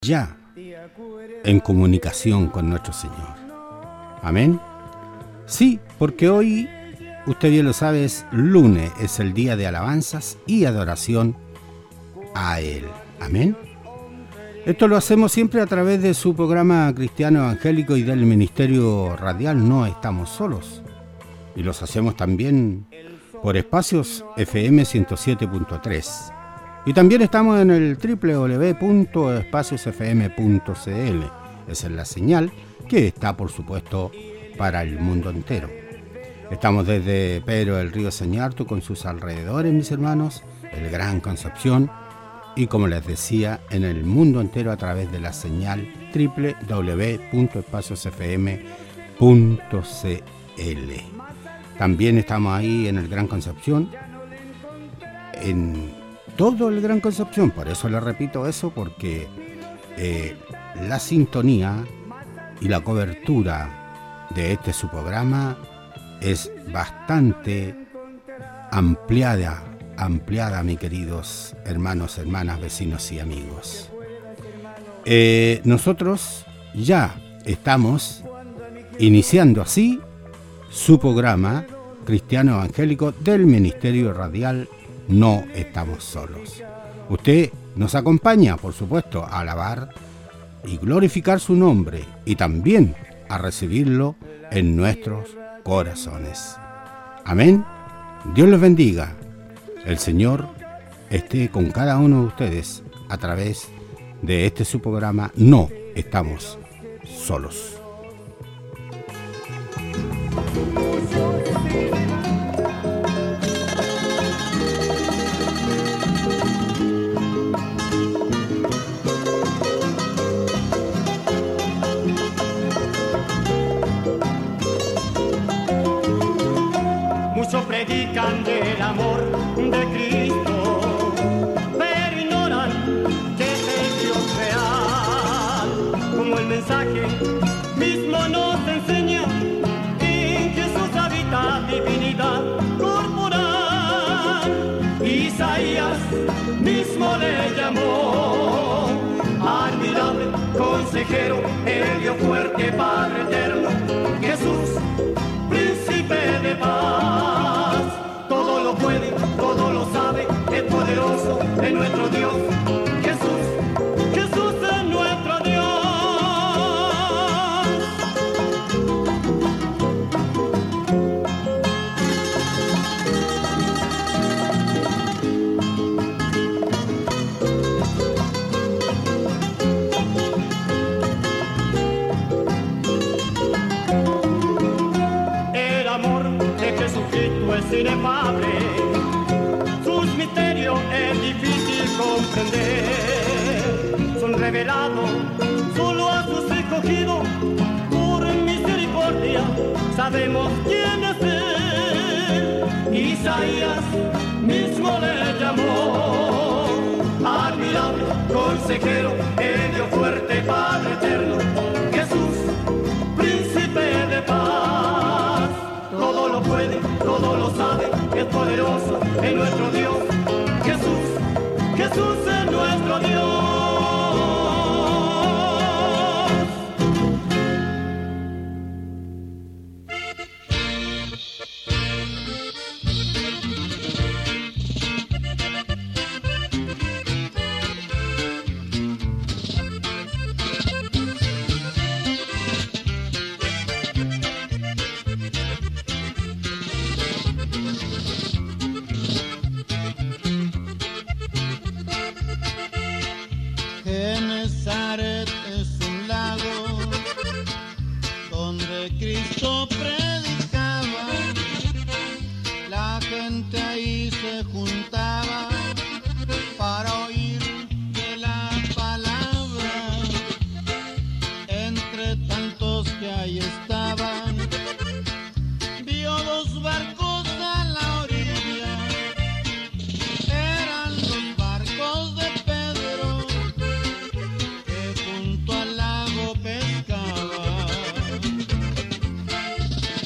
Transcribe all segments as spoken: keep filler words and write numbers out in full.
ya en comunicación con nuestro Señor. Amén. Sí, porque hoy, usted bien lo sabe, es lunes, es el día de alabanzas y adoración a Él. Amén. Esto lo hacemos siempre a través de su programa cristiano evangélico y del ministerio radial No Estamos Solos. Y los hacemos también por espacios F M ciento siete punto tres. Y también estamos en el doble u doble u doble u punto espacios f m punto c l. Esa es la señal que está, por supuesto, para el mundo entero. Estamos desde Pedro del Río Señartu con sus alrededores, mis hermanos, el Gran Concepción, y como les decía, en el mundo entero a través de la señal doble u doble u doble u punto espacios f m punto c l. También estamos ahí en el Gran Concepción, en todo el Gran Concepción. Por eso le repito eso, porque eh, la sintonía y la cobertura de este su programa es bastante ampliada, ampliada, mis queridos hermanos, hermanas, vecinos y amigos. Eh, nosotros ya estamos iniciando así su programa cristiano evangélico del Ministerio Radial No Estamos Solos. Usted nos acompaña, por supuesto, a alabar y glorificar su nombre y también a recibirlo en nuestros corazones. Amén. Dios los bendiga. El Señor esté con cada uno de ustedes a través de este su programa No Estamos Solos. Muchos predican del amor de Cristo, pero ignoran que es el Dios real. Como el mensaje mismo nos enseña, en Jesús habita divinidad corporal. Isaías mismo le llamó admirable consejero, el Dios fuerte, Padre eterno, Jesús, príncipe de paz. Todo lo puede, todo lo sabe, es poderoso, es nuestro Dios. Jesús, Jesús es nuestro Dios. El amor de Jesucristo es inefable, sus misterios es difícil comprender, son revelados solo a sus escogidos, por misericordia sabemos quién es Él. Isaías mismo le llamó admirable consejero, el Dios fuerte, Padre eterno, Jesús, príncipe de paz. Todo lo puede, todo lo sabe, es poderoso, es nuestro Dios. Jesús, Jesús es nuestro Dios. Genezaret es un lago donde Cristo predicaba, la gente ahí se juntaba para oír de la palabra. Entre tantos que ahí estaban, vio dos barcos a la orilla, eran los barcos de Pedro, junto al lago pescaba.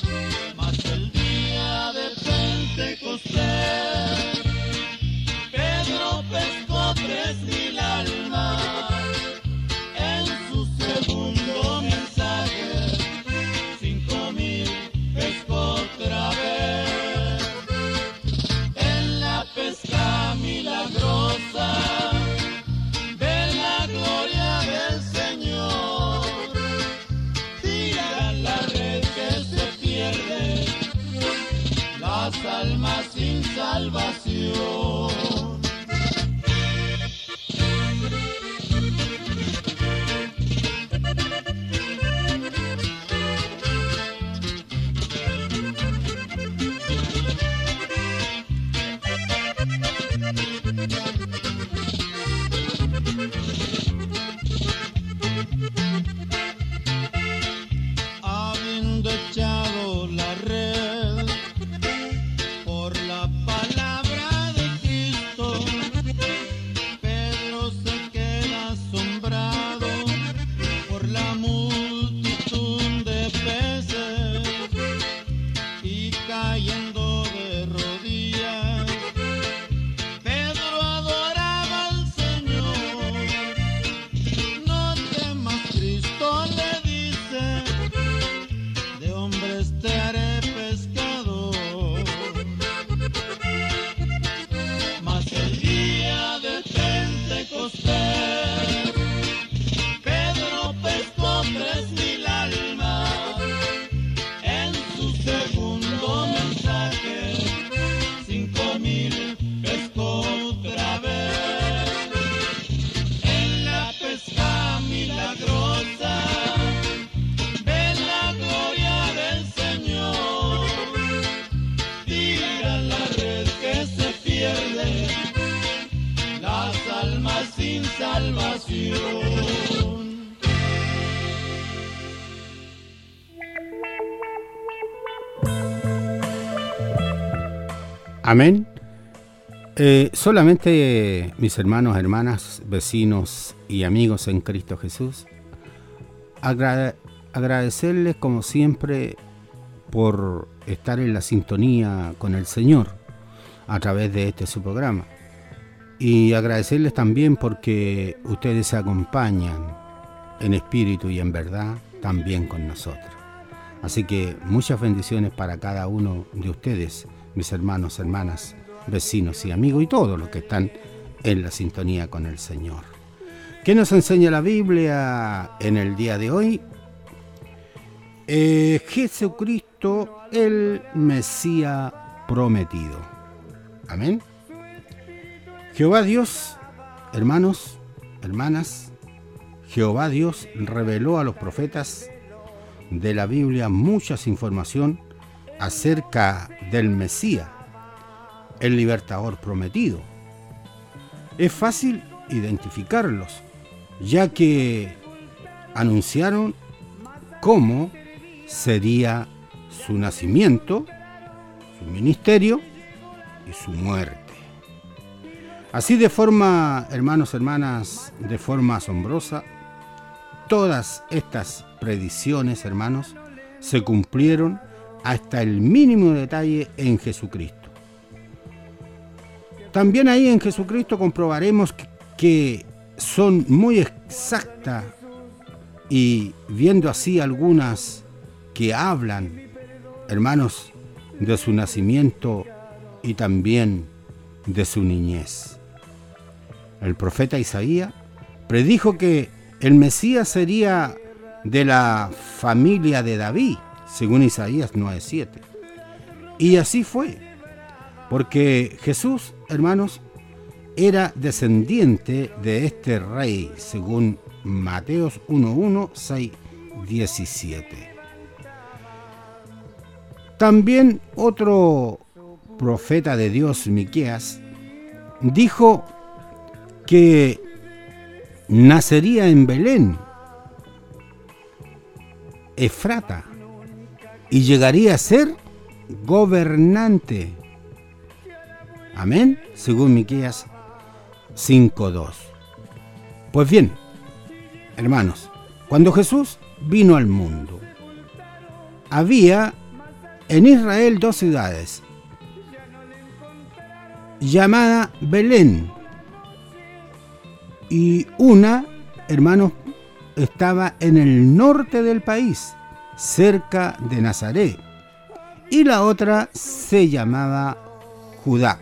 Amén. Eh, solamente, mis hermanos, hermanas, vecinos y amigos en Cristo Jesús, agra- agradecerles como siempre por estar en la sintonía con el Señor a través de este su programa, y agradecerles también porque ustedes se acompañan en espíritu y en verdad también con nosotros. Así que muchas bendiciones para cada uno de ustedes, mis hermanos, hermanas, vecinos y amigos, y todos los que están en la sintonía con el Señor. ¿Qué nos enseña la Biblia en el día de hoy? Eh, Jesucristo, el Mesías prometido. Amén. Jehová Dios, hermanos, hermanas, Jehová Dios reveló a los profetas de la Biblia muchas información acerca del Mesías, el libertador prometido. Es fácil identificarlos, ya que anunciaron cómo sería su nacimiento, su ministerio y su muerte. Así, de forma, hermanos, hermanas, de forma asombrosa, todas estas predicciones, hermanos, se cumplieron hasta el mínimo detalle en Jesucristo. También ahí en Jesucristo comprobaremos que, que son muy exactas, y viendo así algunas que hablan, hermanos, de su nacimiento y también de su niñez. El profeta Isaías predijo que el Mesías sería de la familia de David, según Isaías nueve siete. Y así fue, porque Jesús, hermanos, era descendiente de este rey, según Mateos uno uno, seis diecisiete. También otro profeta de Dios, Miqueas, dijo que nacería en Belén, Efrata, y llegaría a ser gobernante. Amén, según Miqueas cinco dos. Pues bien, hermanos, cuando Jesús vino al mundo, había en Israel dos ciudades, llamada Belén, y una, hermanos, estaba en el norte del país, cerca de Nazaret, y la otra se llamaba Judá.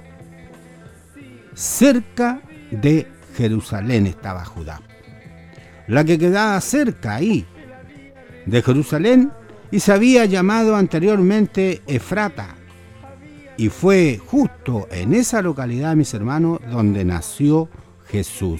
Cerca de Jerusalén estaba Judá. La que quedaba cerca ahí de Jerusalén y se había llamado anteriormente Efrata, y fue justo en esa localidad, mis hermanos, donde nació Jesús.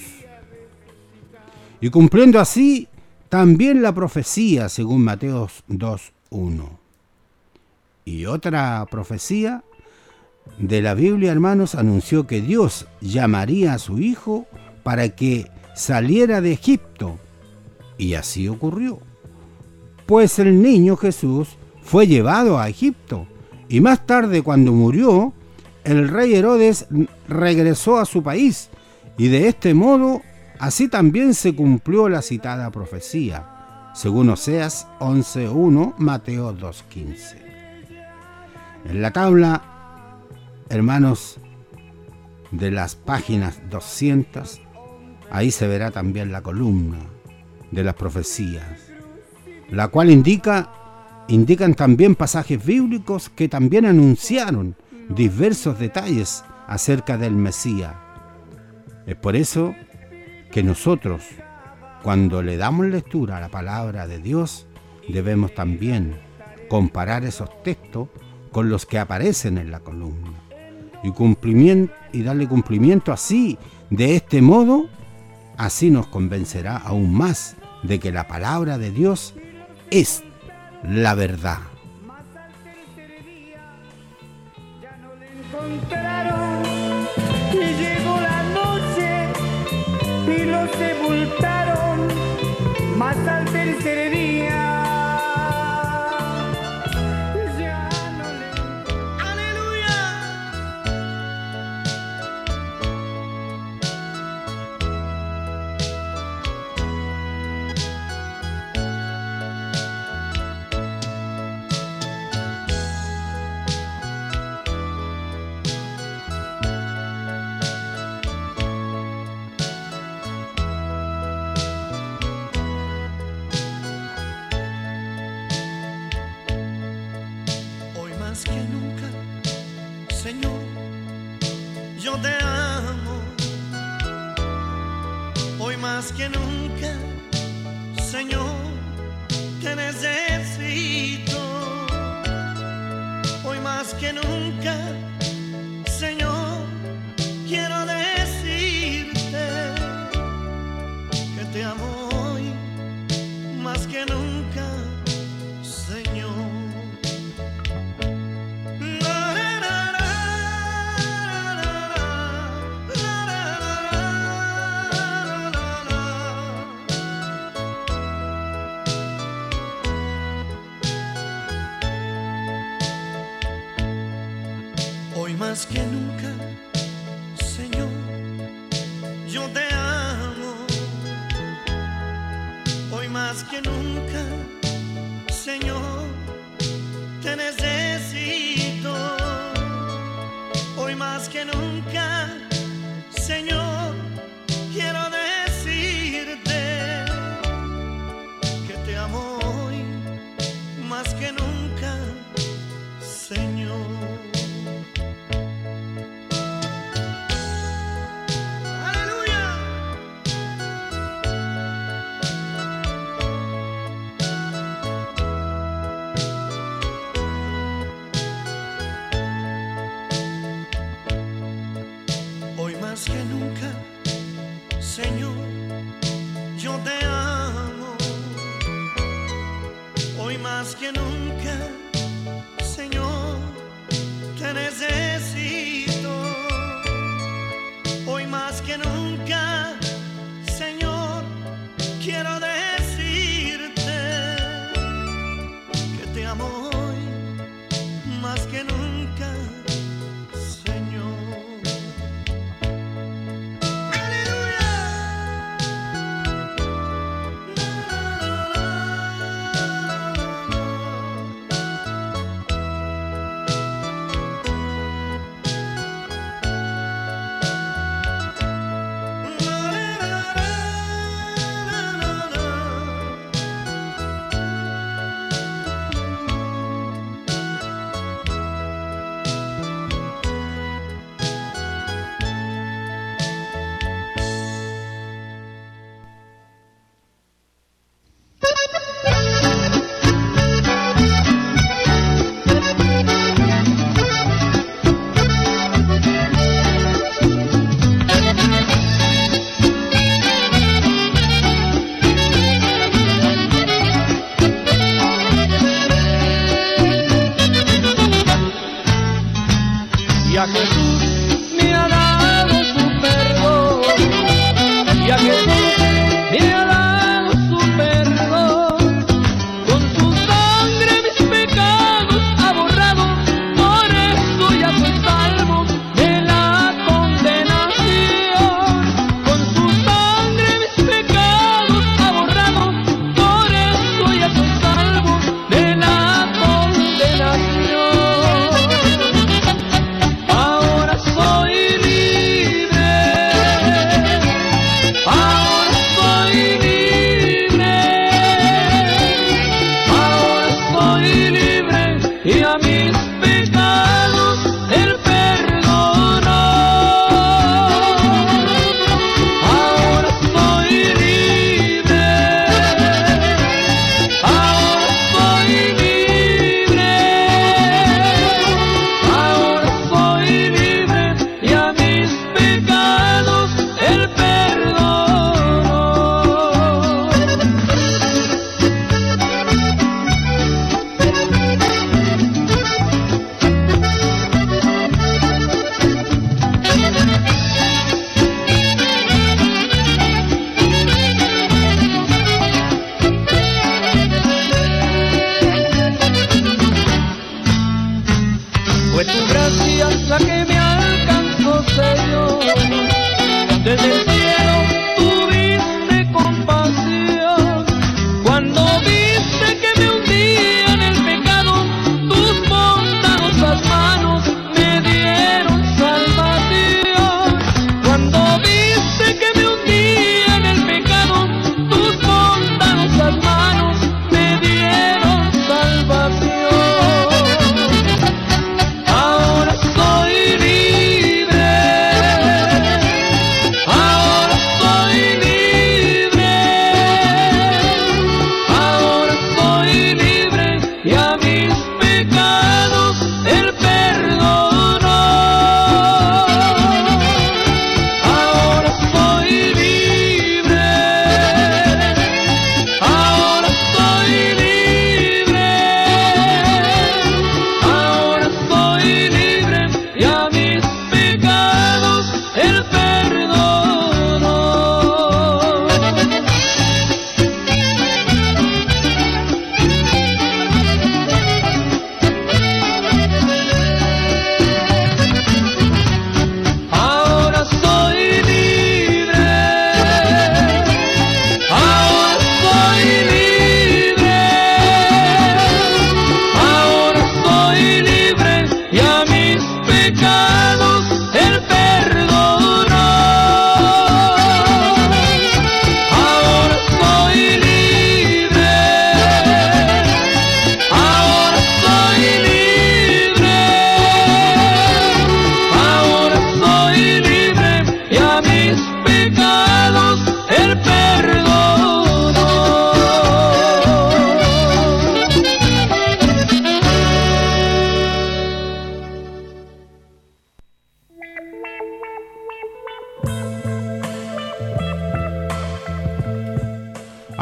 Y cumpliendo así también la profecía, según Mateo dos uno. Y otra profecía de la Biblia, hermanos, anunció que Dios llamaría a su hijo para que saliera de Egipto. Y así ocurrió. Pues el niño Jesús fue llevado a Egipto, y más tarde, cuando murió, el rey Herodes regresó a su país, y de este modo así también se cumplió la citada profecía, según Oseas once uno, Mateo dos quince. En la tabla, hermanos, de las páginas doscientas, ahí se verá también la columna de las profecías, la cual indica, indican también pasajes bíblicos que también anunciaron diversos detalles acerca del Mesías. Es por eso que nosotros, cuando le damos lectura a la palabra de Dios, debemos también comparar esos textos con los que aparecen en la columna y, cumplimiento, y darle cumplimiento así. De este modo, así nos convencerá aún más de que la palabra de Dios es la verdad. Y llegó la noche y lo sepultaron, mas al tercer día ya no le... ¡Aleluya! más que nunca, Señor, te necesito. Hoy más que nunca, Señor, quiero decirte que te amo hoy más que nunca, Señor. Hoy más que nunca, Señor, yo te amo. Hoy más que nunca, Señor, te necesito. Hoy más que nunca, Señor, quiero decirte que te amo hoy más que nunca, Señor. Más que nunca, Señor, yo te amo. Hoy más que nunca, Señor, te necesito. Hoy más que nunca, Señor, quiero decirte que te amo hoy más que nunca, Señor.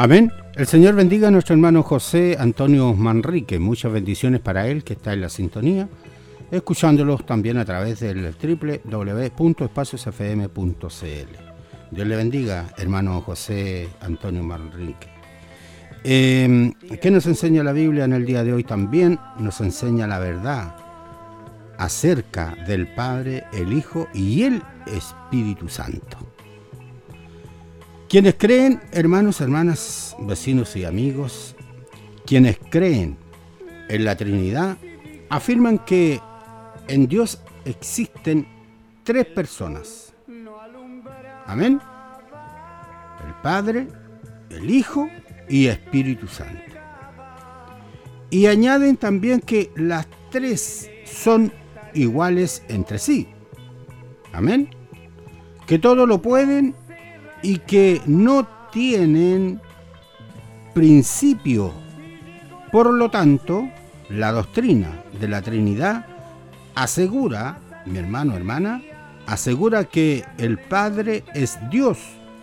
Amén. El Señor bendiga a nuestro hermano José Antonio Manrique. Muchas bendiciones para él que está en la sintonía, escuchándolos también a través del doble u doble u doble u punto espacios f m punto c l. Dios le bendiga, hermano José Antonio Manrique. Eh, ¿Qué nos enseña la Biblia en el día de hoy? También nos enseña la verdad acerca del Padre, el Hijo y el Espíritu Santo. Quienes creen, hermanos, hermanas, vecinos y amigos, quienes creen en la Trinidad, afirman que en Dios existen tres personas. Amén. El Padre, el Hijo y Espíritu Santo. Y añaden también que las tres son iguales entre sí. Amén. Que todo lo pueden y que no tienen principio. Por lo tanto, la doctrina de la Trinidad asegura, mi hermano, hermana, asegura que el Padre es Dios,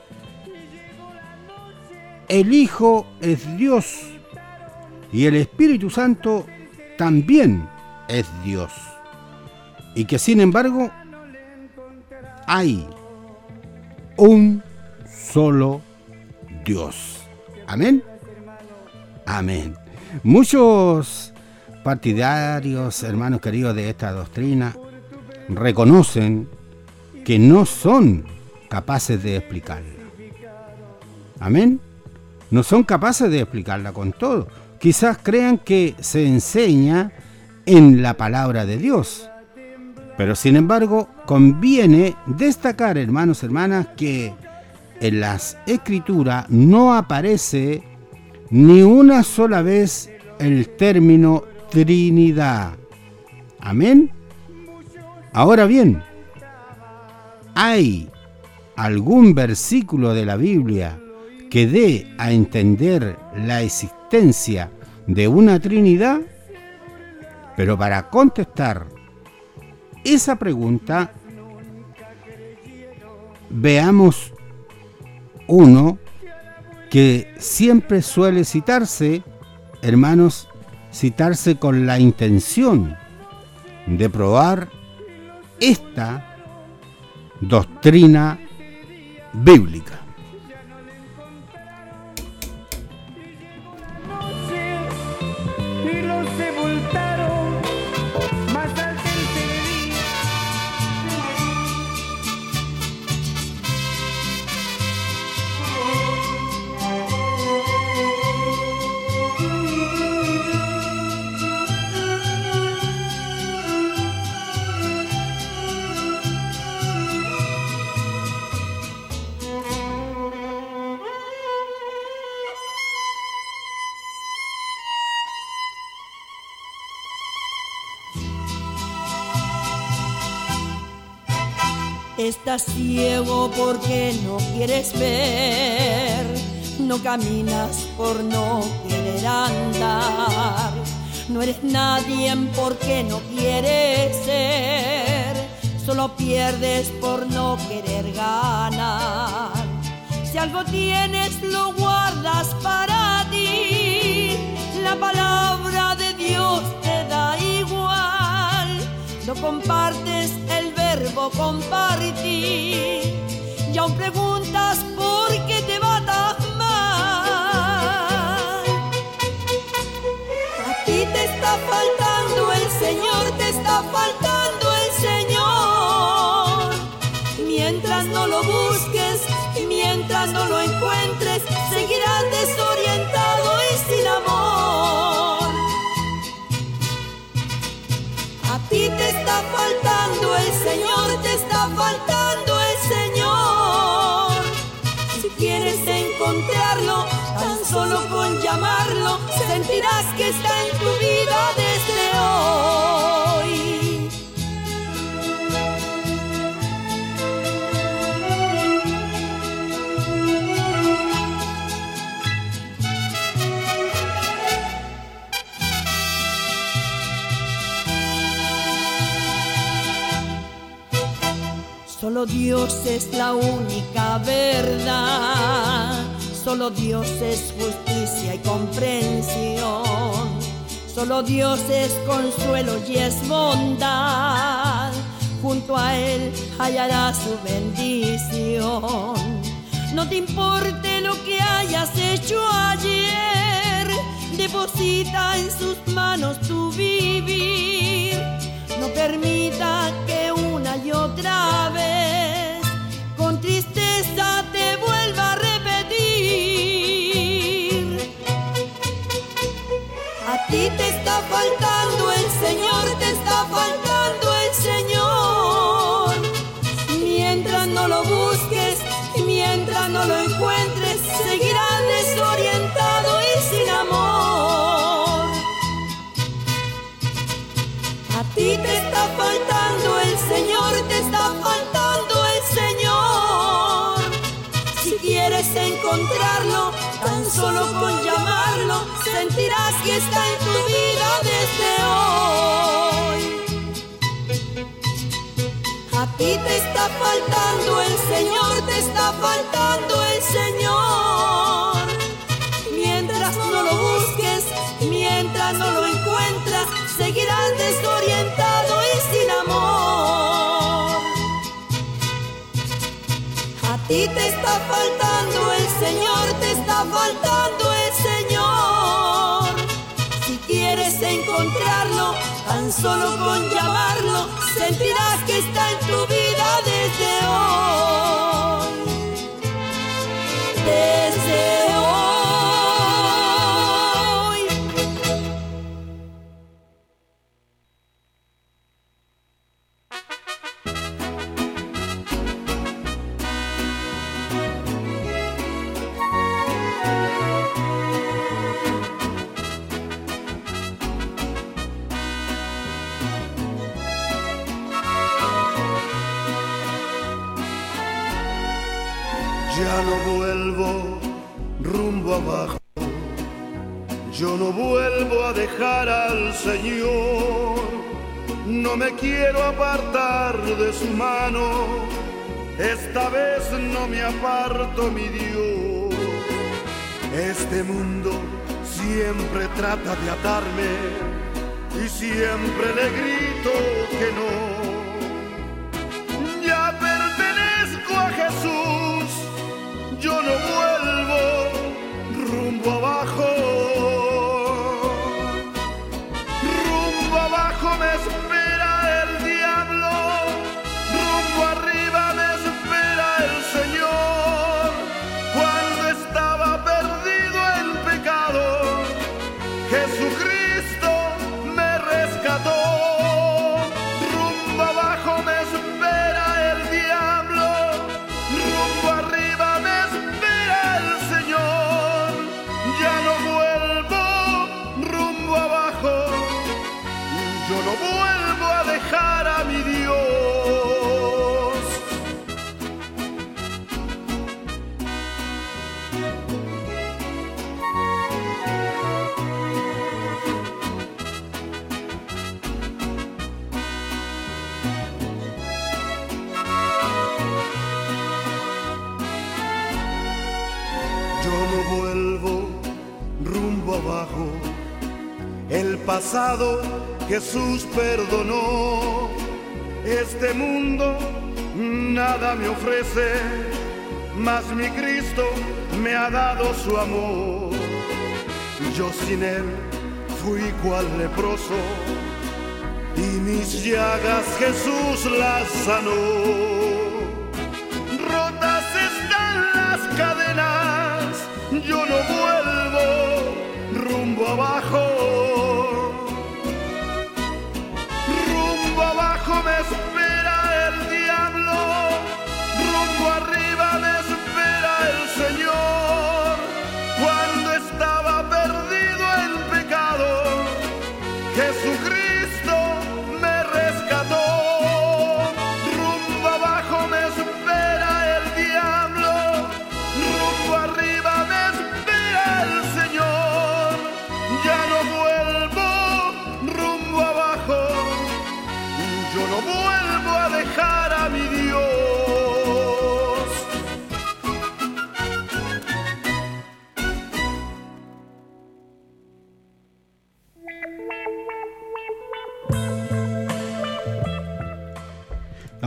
el Hijo es Dios y el Espíritu Santo también es Dios. Y que sin embargo hay un solo Dios. Amén. Amén. Muchos partidarios, hermanos queridos, de esta doctrina reconocen que no son capaces de explicarla. Amén. No son capaces de explicarla con todo. Quizás crean que se enseña en la palabra de Dios. Pero sin embargo, conviene destacar, hermanos, hermanas, que en las Escrituras no aparece ni una sola vez el término Trinidad. Amén. Ahora bien, ¿hay algún versículo de la Biblia que dé a entender la existencia de una Trinidad? Pero para contestar esa pregunta, veamos uno que siempre suele citarse, hermanos, citarse con la intención de probar esta doctrina bíblica. Estás ciego porque no quieres ver, no caminas por no querer andar, no eres nadie porque no quieres ser, solo pierdes por no querer ganar. Si algo tienes lo guardas para ti, la palabra de Dios te da igual, no compartes el verbo compartir y aún preguntas por qué te va tan mal. A ti te está faltando el Señor, te está faltando el Señor. Mientras no lo busques, mientras no lo encuentres, seguirás desorientado y sin amor. A ti te está faltando el Señor, te está faltando el Señor. Si quieres encontrarlo, tan solo con llamarlo, sentirás que está en tu vida desde hoy. Solo Dios es la única verdad, Solo Dios es justicia y comprensión. Solo Dios es consuelo y es bondad. Junto a Él hallarás su bendición. No te importe lo que hayas hecho ayer, deposita en sus manos tu vivir. No permita que una y otra vez con tristeza te vuelva a repetir. A ti te está faltando el Señor, te está faltando el Señor. Mientras no lo busques y mientras no lo encuentres, seguirás desorientado y sin amor. A ti te está faltando el Señor, te está faltando el Señor. Si quieres encontrarlo, tan solo con llamarlo, sentirás que está en tu vida desde hoy. A ti te está faltando el Señor, te está faltando el Señor. Mientras no lo busques, mientras no lo encuentras, seguirás desorientado y sin amor. A ti te está faltando el Señor, te está faltando el Señor. Si quieres encontrarlo, tan solo con llamarlo, sentirás que está en tu vida desde hoy. Desde hoy. Ya no vuelvo rumbo abajo, yo no vuelvo a dejar al Señor. No me quiero apartar de su mano, esta vez no me aparto, mi Dios. Este mundo siempre trata de atarme y siempre le grito que no. Ya pertenezco a Jesús, yo no vuelvo rumbo abajo. Rumbo abajo me espera el diablo, rumbo arriba me espera el Señor. Cuando estaba perdido en pecado, Jesucristo me rescató. Rumbo abajo me espera el diablo, rumbo arriba me espera el Señor. Ya no vuelvo rumbo abajo, yo no vuelvo a dejar a mi Dios. Yo no vuelvo rumbo abajo, el pasado Jesús perdonó. Este mundo nada me ofrece, mas mi Cristo me ha dado su amor. Yo sin Él fui cual leproso y mis llagas Jesús las sanó. Rotas están las cadenas, yo no vuelvo rumbo abajo. Rumbo abajo me espera el diablo, rumbo arriba me espera el Señor. Cuando estaba perdido en pecado, Jesucristo me rescató. Rumbo abajo me espera el diablo, rumbo arriba me espera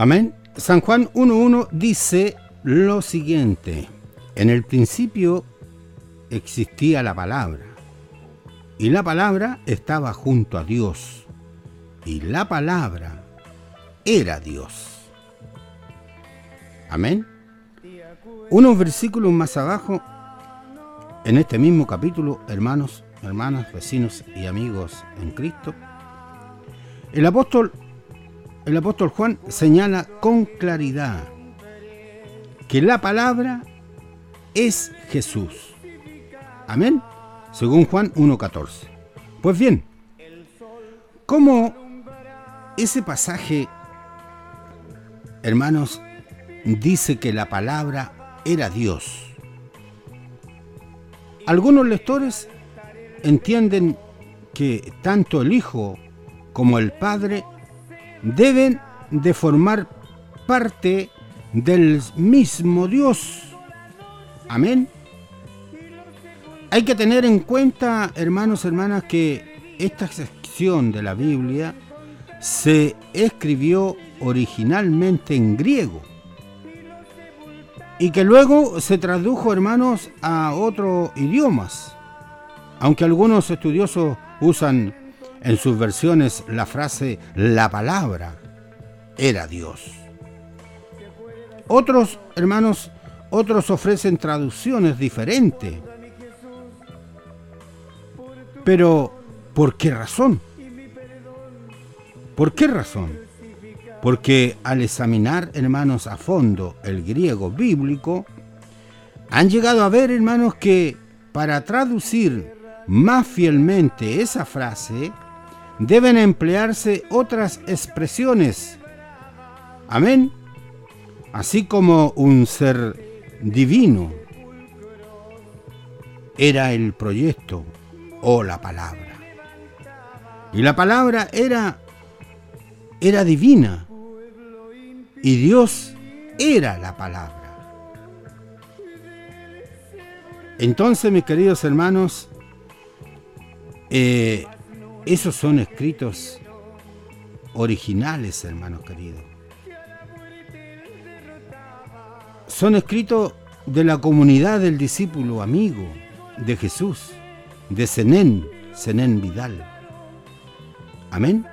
Amén. San Juan uno uno dice lo siguiente: en el principio existía la palabra, y la palabra estaba junto a Dios, y la palabra era Dios. Amén. Unos versículos más abajo, en este mismo capítulo, hermanos, hermanas, vecinos y amigos en Cristo, el apóstol, el apóstol Juan señala con claridad que la palabra es Jesús. Amén. Según Juan uno catorce. Pues bien, ¿cómo ese pasaje, hermanos, dice que la palabra era Dios? Algunos lectores entienden que tanto el Hijo como el Padre deben de formar parte del mismo Dios. Amén. Hay que tener en cuenta, hermanos, hermanas, que esta sección de la Biblia se escribió originalmente en griego y que luego se tradujo, hermanos, a otros idiomas, aunque algunos estudiosos usan en sus versiones la frase la palabra era Dios. Otros, hermanos, otros ofrecen traducciones diferentes. Pero, ¿por qué razón? ¿Por qué razón? Porque al examinar, hermanos, a fondo el griego bíblico, han llegado a ver, hermanos, que para traducir más fielmente esa frase, deben emplearse otras expresiones. Amén. Así como un ser divino era el proyecto o la palabra. Y la palabra era, era divina. Y Dios era la palabra. Entonces, mis queridos hermanos, eh, esos son escritos originales, hermanos queridos. Son escritos de la comunidad del discípulo amigo de Jesús, de Zenén, Zenén Vidal. Amén.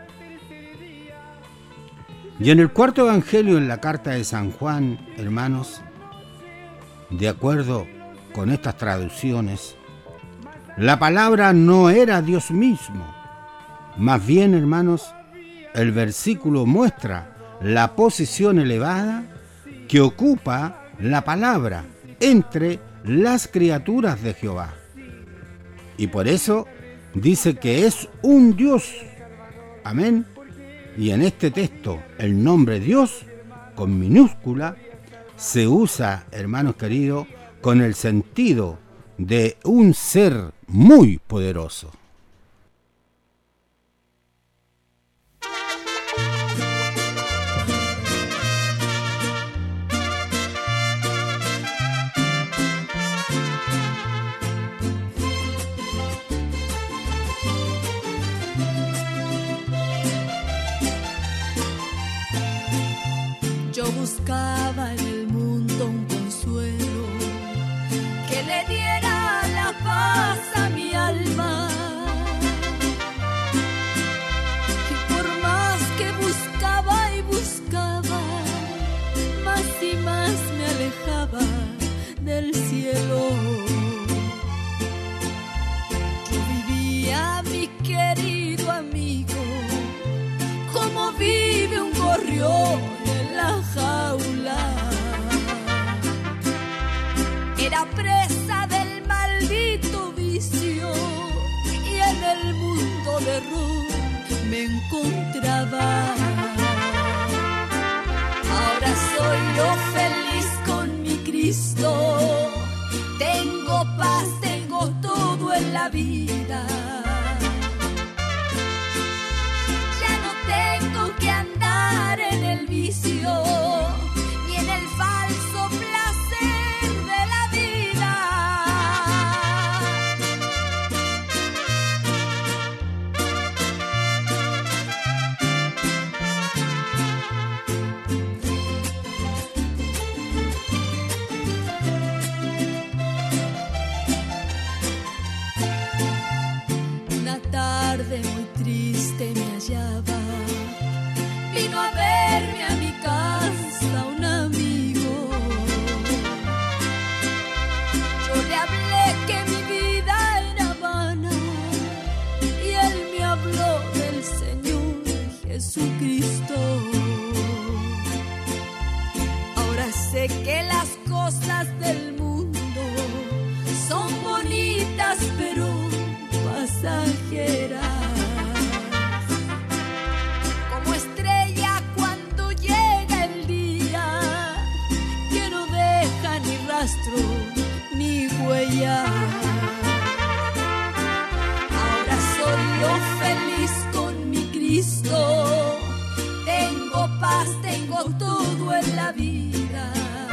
Y en el cuarto evangelio, en la carta de San Juan, hermanos, de acuerdo con estas traducciones, la palabra no era Dios mismo. Más bien, hermanos, el versículo muestra la posición elevada que ocupa la palabra entre las criaturas de Jehová. Y por eso dice que es un Dios. Amén. Y en este texto el nombre Dios, con minúscula, se usa, hermanos queridos, con el sentido de un ser muy poderoso. Yo buscaba en el mundo un consuelo que le diera la paz a mi alma. Y por más que buscaba y buscaba, más y más me alejaba del cielo. Yo vivía, mi querido amigo, como vive un gorrión en la jaula. Era presa del maldito vicio y en el mundo de error me encontraba. Ahora soy yo feliz con mi Cristo. Tengo paz, tengo todo en la vida. Tengo que andar en el vicio ni en el falso placer de la vida. tarde muy triste me hallaba. Vino a verme a mi casa un amigo. Yo le hablé que mi vida era vana y él me habló del Señor Jesucristo. Ahora sé que las cosas del mundo son bonitas pero pasajeras. Como estrella cuando llega el día, que no deja ni rastro ni huella. Ahora soy yo feliz con mi Cristo. Tengo paz, tengo todo en la vida.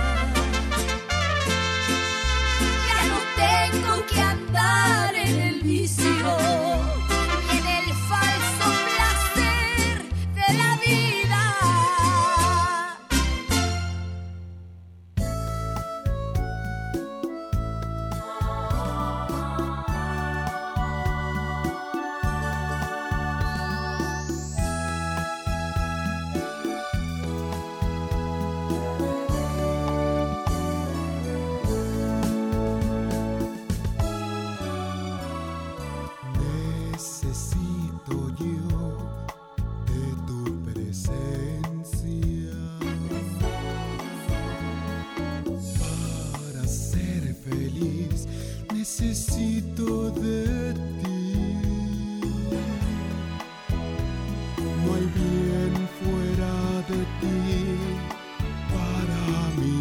Ya no tengo que andar en el vicio y en el falso placer de la vida. Necesito de ti. No hay bien fuera de ti para mi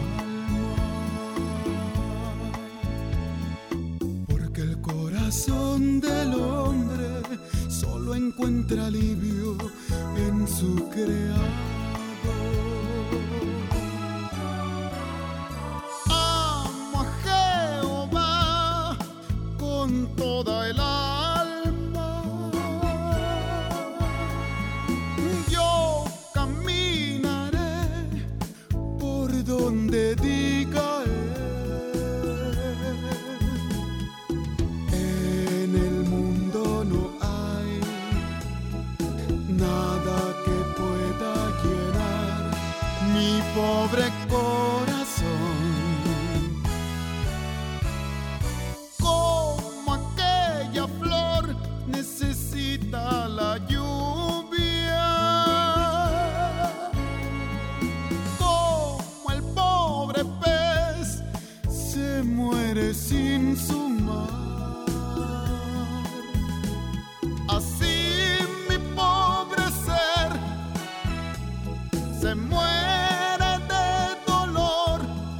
alma, porque el corazón del hombre solo encuentra alivio en su creador. Toda el alma, yo caminaré por donde diga él. En el mundo no hay nada que pueda llenar mi pobre corazón. Necesita la lluvia, como el pobre pez se muere sin su mar. Así mi pobre ser se muere de dolor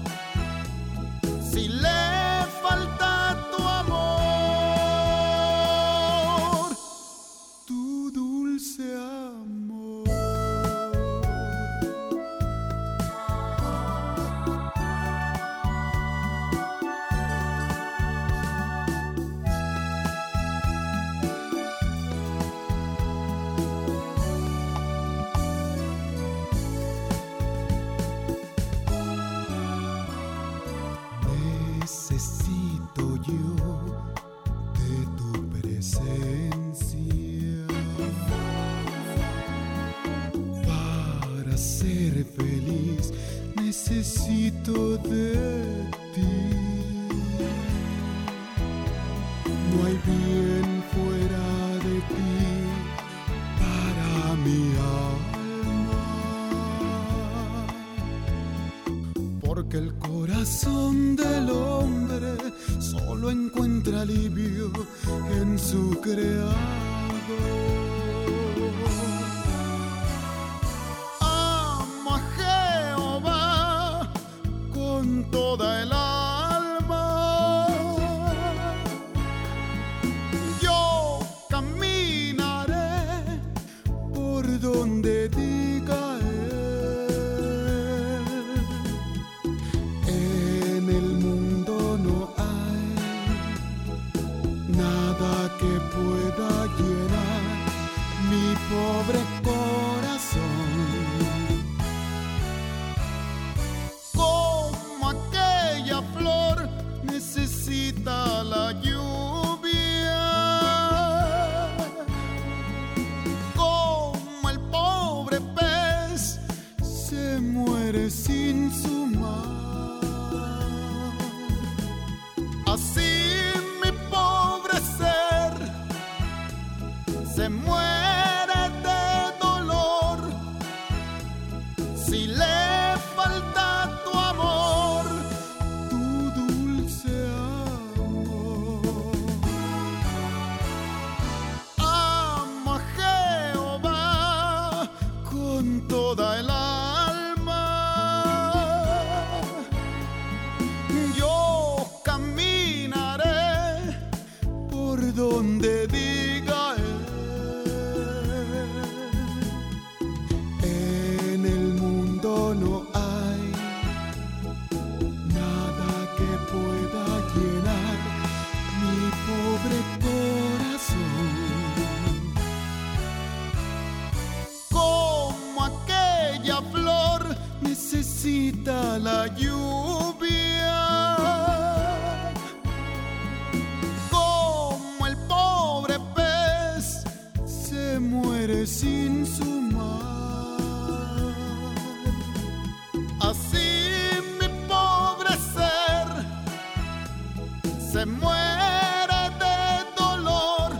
si le falta tu amor. Necesito yo de tu presencia para ser feliz. Necesito de ti. No hay bien fuera de ti para mi alma, porque el corazón del hombre solo encuentra alivio en su creador. Amo a Jehová con toda el alma. Yo caminaré por donde diga él. En el mundo no hay nada que pueda llenar donde diga él. En el mundo no hay nada que pueda llenar mi pobre corazón como aquella flor necesita la lluvia, como el pobre pez se muere sin su mar. Así mi pobre ser se muere de dolor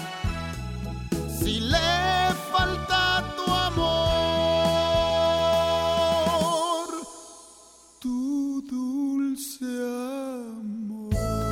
si le falta tu amor, tu dulce amor.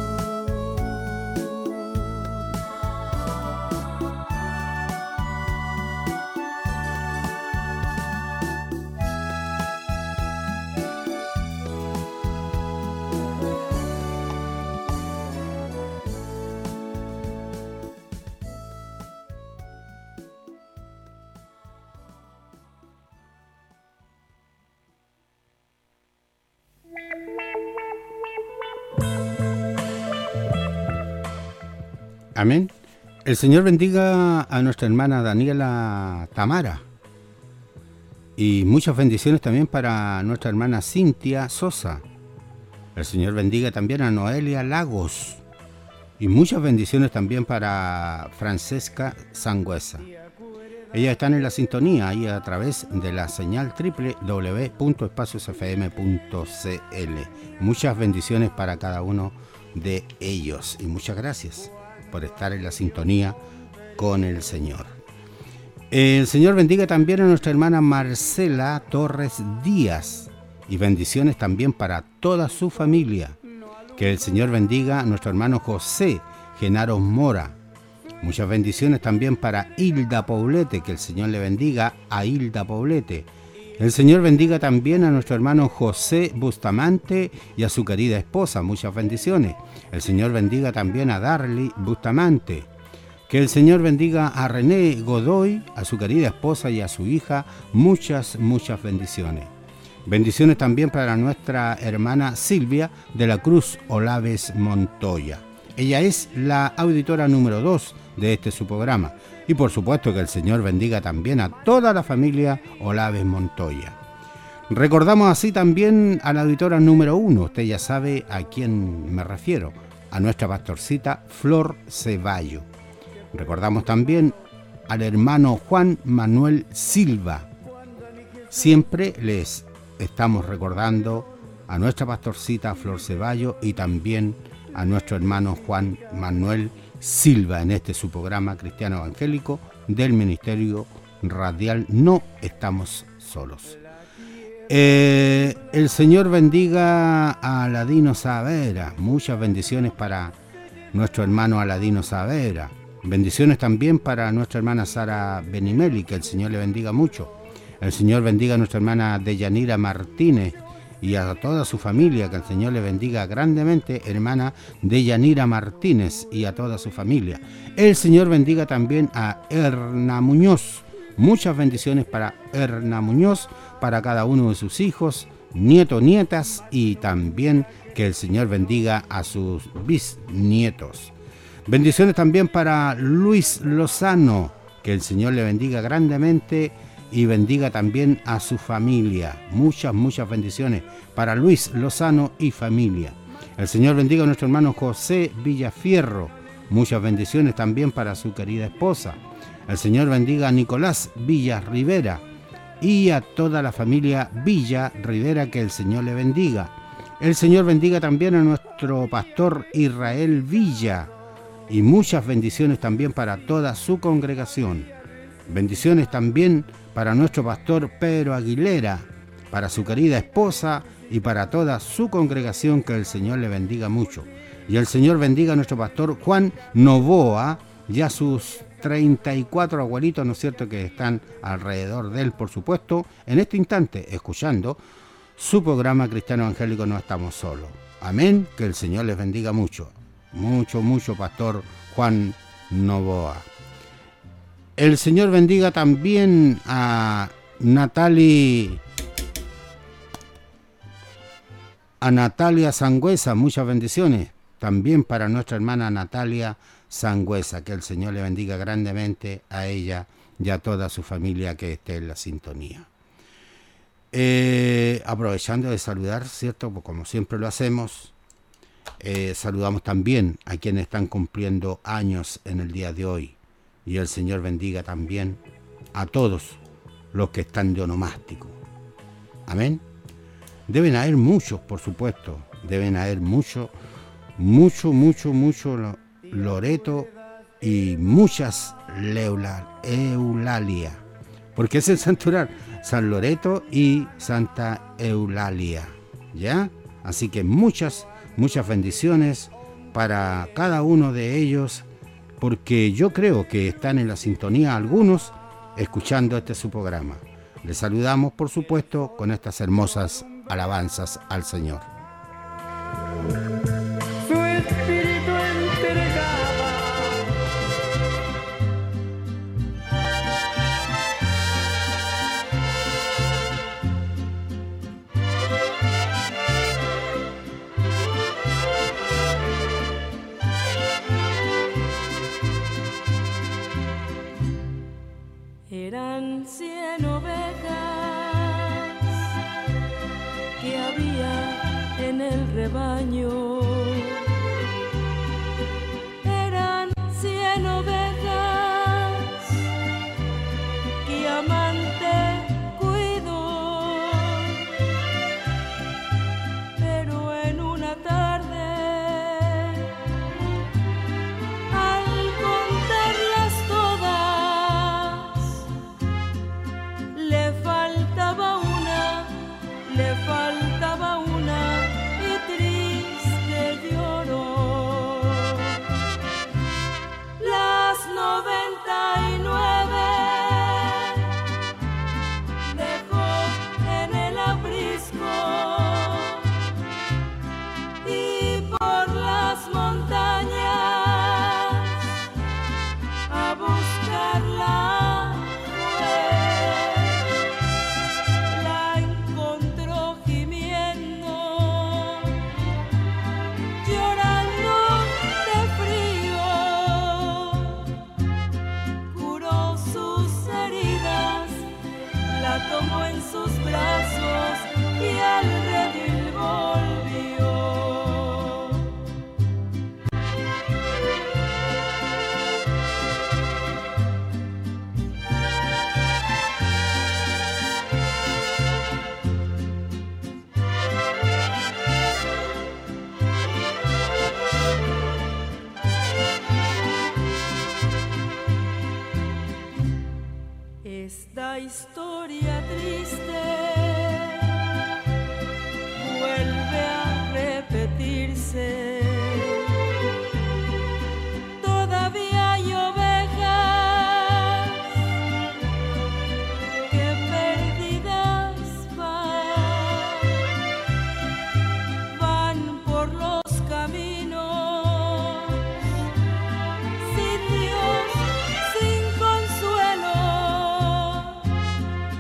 Amén. El Señor bendiga a nuestra hermana Daniela Tamara. Y muchas bendiciones también para nuestra hermana Cintia Sosa. El Señor bendiga también a Noelia Lagos. Y muchas bendiciones también para Francesca Sangüesa. Ellas están en la sintonía ahí a través de la señal doble u doble u doble u punto espacios f m punto c l. Muchas bendiciones para cada uno de ellos. Y muchas gracias por estar en la sintonía con el Señor. El Señor bendiga también a nuestra hermana Marcela Torres Díaz y bendiciones también para toda su familia. Que el Señor bendiga a nuestro hermano José Genaro Mora. Muchas bendiciones también para Hilda Poblete, que el Señor le bendiga a Hilda Poblete. El Señor bendiga también a nuestro hermano José Bustamante y a su querida esposa. Muchas bendiciones. El Señor bendiga también a Darly Bustamante. Que el Señor bendiga a René Godoy, a su querida esposa y a su hija. Muchas, muchas bendiciones. Bendiciones también para nuestra hermana Silvia de la Cruz Olaves Montoya. Ella es la auditora número dos de este su programa. Y por supuesto que el Señor bendiga también a toda la familia Olaves Montoya. Recordamos así también a la auditora número uno. Usted ya sabe a quién me refiero. A nuestra pastorcita Flor Ceballo. Recordamos también al hermano Juan Manuel Silva. Siempre les estamos recordando a nuestra pastorcita Flor Ceballo y también a nuestro hermano Juan Manuel Silva en este su programa cristiano evangélico del Ministerio Radial No Estamos Solos. Eh, el Señor bendiga a Aladino Saavedra. Muchas bendiciones para nuestro hermano Aladino Saavedra. Bendiciones también para nuestra hermana Sara Benimeli, que el Señor le bendiga mucho. El Señor bendiga a nuestra hermana Deyanira Martínez y a toda su familia, que el Señor le bendiga grandemente, hermana Deyanira Martínez y a toda su familia. El Señor bendiga también a Erna Muñoz. Muchas bendiciones para Erna Muñoz, para cada uno de sus hijos, nietos, nietas y también que el Señor bendiga a sus bisnietos. Bendiciones también para Luis Lozano, que el Señor le bendiga grandemente y bendiga también a su familia. Muchas, muchas bendiciones para Luis Lozano y familia. El Señor bendiga a nuestro hermano José Villafierro. Muchas bendiciones también para su querida esposa. El Señor bendiga a Nicolás Villa Rivera y a toda la familia Villa Rivera, que el Señor le bendiga. El Señor bendiga también a nuestro pastor Israel Villa y muchas bendiciones también para toda su congregación. Bendiciones también para nuestro pastor Pedro Aguilera, para su querida esposa y para toda su congregación, que el Señor le bendiga mucho. Y el Señor bendiga a nuestro pastor Juan Novoa y a sus treinta y cuatro abuelitos, ¿no es cierto?, que están alrededor de él, por supuesto, en este instante, escuchando su programa Cristiano Evangélico No Estamos Solos. Amén, que el Señor les bendiga mucho, mucho, mucho, pastor Juan Novoa. El Señor bendiga también a Natalie, a Natalia Sangüesa, muchas bendiciones. También para nuestra hermana Natalia Sangüesa, que el Señor le bendiga grandemente a ella y a toda su familia que esté en la sintonía. Eh, aprovechando de saludar, ¿cierto? Pues como siempre lo hacemos, eh, saludamos también a quienes están cumpliendo años en el día de hoy. Y el Señor bendiga también a todos los que están de onomástico. Amén. Deben haber muchos, por supuesto. Deben haber muchos, mucho, mucho, mucho Loreto y muchas Leula, Eulalia. Porque es el santuario San Loreto y Santa Eulalia. ¿Ya? Así que muchas, muchas bendiciones para cada uno de ellos. Porque yo creo que están en la sintonía algunos escuchando este su programa. Les saludamos, por supuesto, con estas hermosas alabanzas al Señor. Su espíritu entregaba. Eran cien ovejas que había en el rebaño. Eran cien ovejas que amante cuidó. Pero en una tarde, al contarlas todas, le faltaba una, le faltaba una y triste lloró. Las noventa y nueve dejó en el aprisco y por las montañas a buscarla fue. La encontró gimiendo, llorando de frío. Curó sus heridas, la tomó en sus brazos y al redil volvió. Esta historia triste vuelve a repetirse. Todavía hay ovejas que perdidas van, van por los caminos sin Dios, sin consuelo.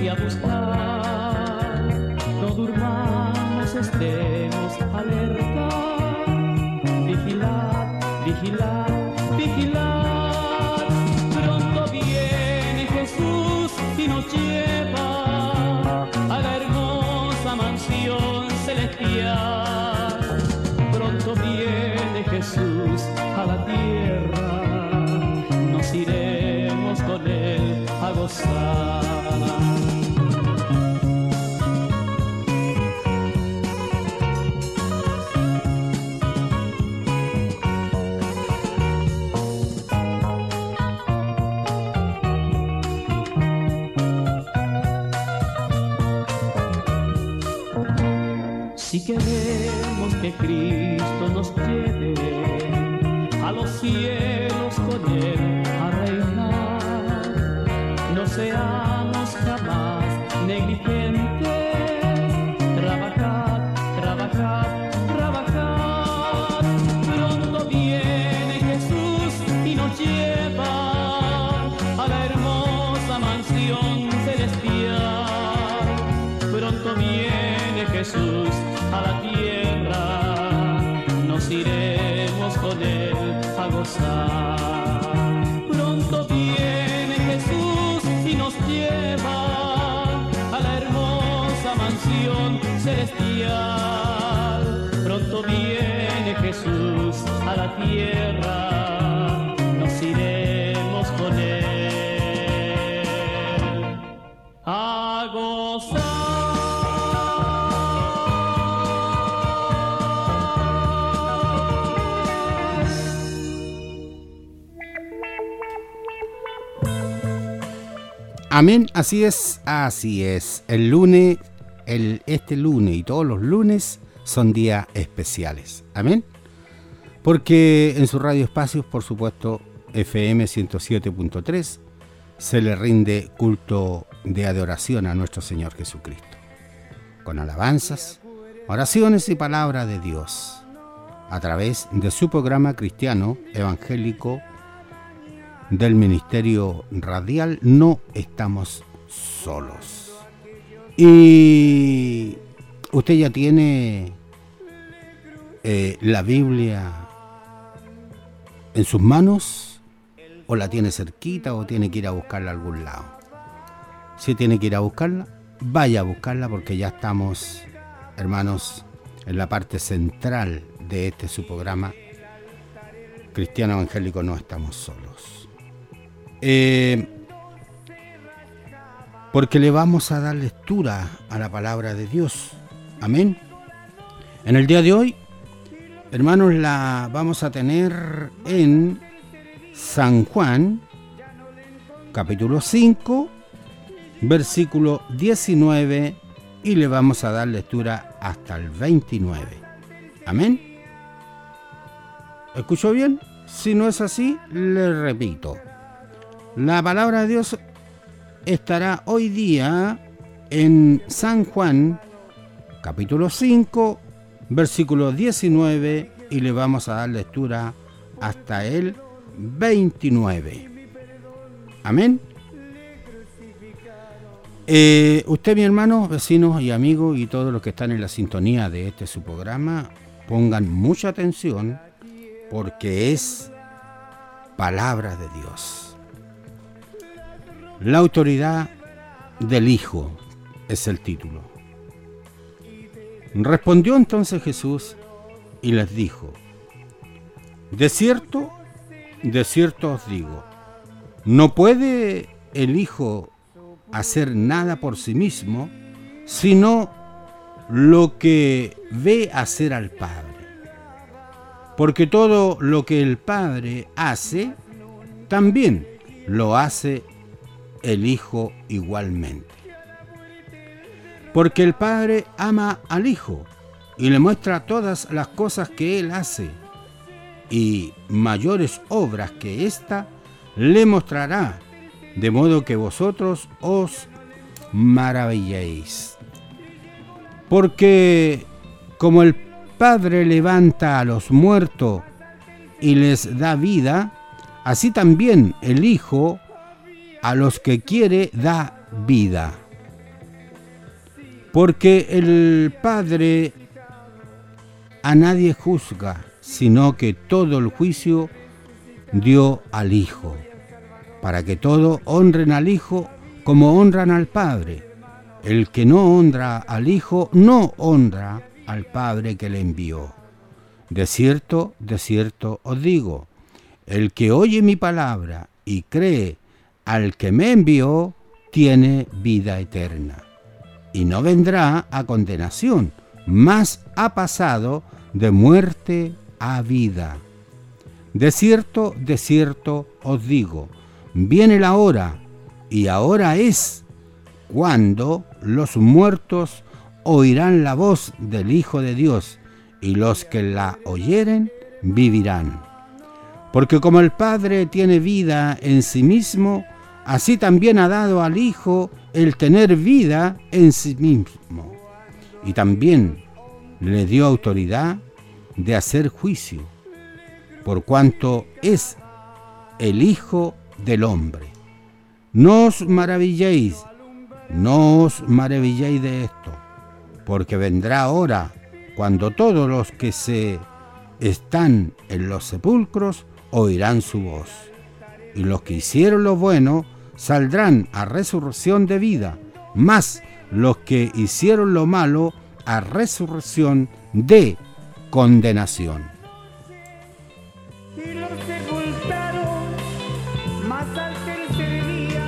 y a buscar. No durmamos, estemos alerta. Vigilad, vigilad, vigilad. Pronto viene Jesús y nos lleva a la hermosa mansión celestial. Pronto viene Jesús a la tierra, nos iremos con él a gozar. Si queremos que Cristo nos lleve a los cielos con Él a reinar, no seamos jamás negligentes. Trabajad, trabajad, trabajad. Pronto viene Jesús y nos lleva a la hermosa mansión celestial. Pronto viene Jesús a la tierra, nos iremos con él a gozar. Pronto viene Jesús y nos lleva a la hermosa mansión celestial. Pronto viene Jesús a la tierra, nos iremos con él a gozar. Amén, así es, así es. El lunes, el, este lunes y todos los lunes son días especiales. Amén. Porque en su radio espacios, por supuesto, F M ciento siete punto tres, se le rinde culto de adoración a nuestro Señor Jesucristo. Con alabanzas, oraciones y palabra de Dios. A través de su programa cristiano evangélico del Ministerio Radial No Estamos Solos. Y usted ya tiene eh, la Biblia en sus manos, o la tiene cerquita, o tiene que ir a buscarla a algún lado. Si tiene que ir a buscarla, vaya a buscarla, porque ya estamos, hermanos, en la parte central de este su programa Cristiano Evangélico No Estamos Solos. Eh, porque le vamos a dar lectura a la palabra de Dios. Amén. En el día de hoy, hermanos, la vamos a tener en San Juan, capítulo cinco, versículo diecinueve, y le vamos a dar lectura hasta el veintinueve. Amén. ¿Escuchó bien? Si no es así, le repito. La palabra de Dios estará hoy día en San Juan, capítulo cinco, versículo diecinueve, y le vamos a dar lectura hasta el veintinueve. Amén. Eh, usted, mi hermano, vecinos y amigos, y todos los que están en la sintonía de este su programa, pongan mucha atención, porque es palabra de Dios. La autoridad del Hijo es el título. Respondió entonces Jesús y les dijo: de cierto, de cierto os digo, no puede el Hijo hacer nada por sí mismo, sino lo que ve hacer al Padre. Porque todo lo que el Padre hace, también lo hace el Hijo igualmente. Porque el Padre ama al Hijo y le muestra todas las cosas que Él hace, y mayores obras que ésta le mostrará, de modo que vosotros os maravilléis. Porque como el Padre levanta a los muertos y les da vida, así también el Hijo a los que quiere da vida. Porque el Padre a nadie juzga, sino que todo el juicio dio al Hijo, para que todos honren al Hijo como honran al Padre. El que no honra al Hijo, no honra al Padre que le envió. De cierto, de cierto os digo, el que oye mi palabra y cree al que me envió, tiene vida eterna, y no vendrá a condenación, mas ha pasado de muerte a vida. De cierto, de cierto os digo, viene la hora, y ahora es, cuando los muertos oirán la voz del Hijo de Dios, y los que la oyeren vivirán. Porque como el Padre tiene vida en sí mismo, así también ha dado al Hijo el tener vida en sí mismo. Y también le dio autoridad de hacer juicio, por cuanto es el Hijo del Hombre. No os maravilléis, no os maravilléis de esto, porque vendrá hora cuando todos los que se están en los sepulcros oirán su voz, y los que hicieron lo bueno saldrán a resurrección de vida, mas los que hicieron lo malo a resurrección de condenación. Y los sepultaron, mas al tercer día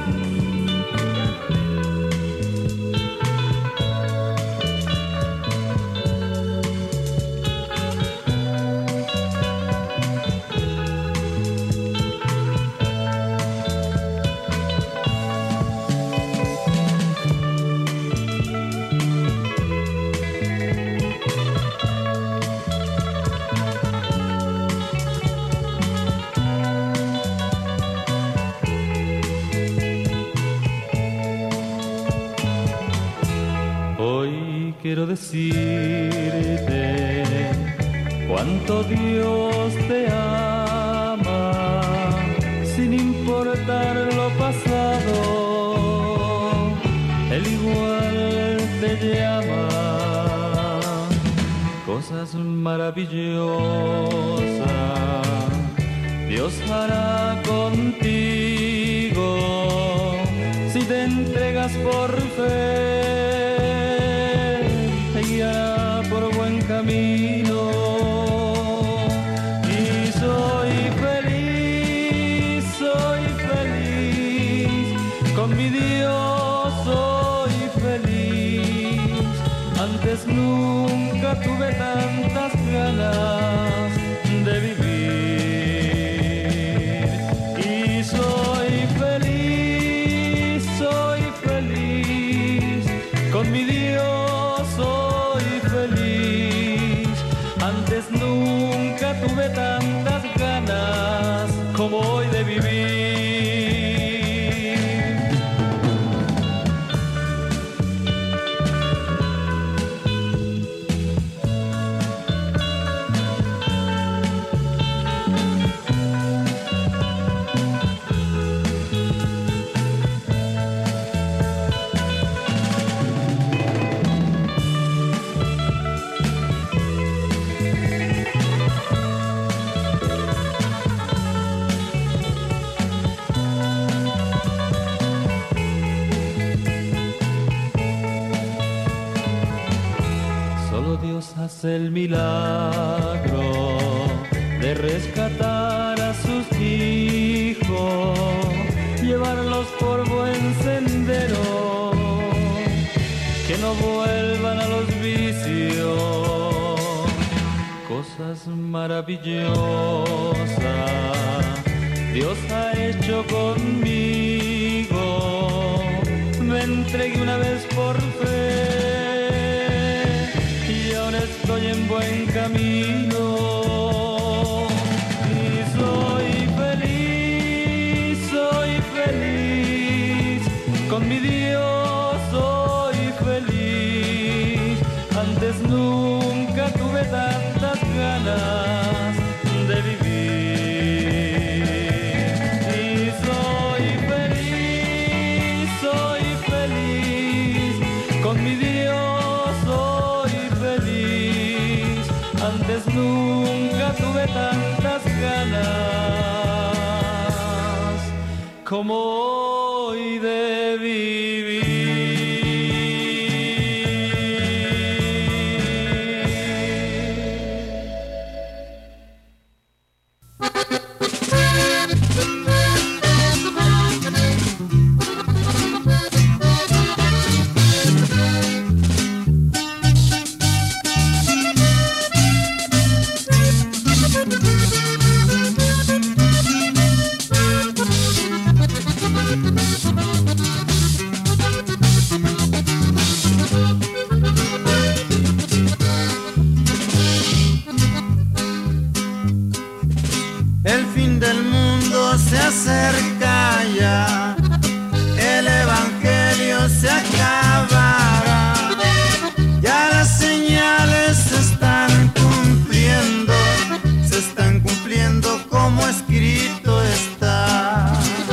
quiero decirte cuánto Dios te ama, sin importar lo pasado, Él igual te llama. Cosas maravillosas Dios hará contigo si te entregas por fe. Por buen camino, y soy feliz, soy feliz, con mi Dios soy feliz. Antes nunca tuve tantas ganas de vivir, y soy feliz, soy feliz, con mi Dios soy feliz. Antes nunca tuve tantas ganas como hoy de vivir. El milagro de rescatar a sus hijos, llevarlos por buen sendero, que no vuelvan a los vicios. Cosas maravillosas Dios ha hecho conmigo, me entregué una vez por fe. Estoy en buen camino y soy feliz, soy feliz, con mi Dios soy feliz. Antes nunca tuve tantas ganas de vivir, y soy feliz, soy feliz, con mi Dios nunca tuve tantas ganas como hoy de vivir. El fin del mundo se acerca ya, el evangelio se acabará, ya las señales se están cumpliendo, se están cumpliendo como escrito está.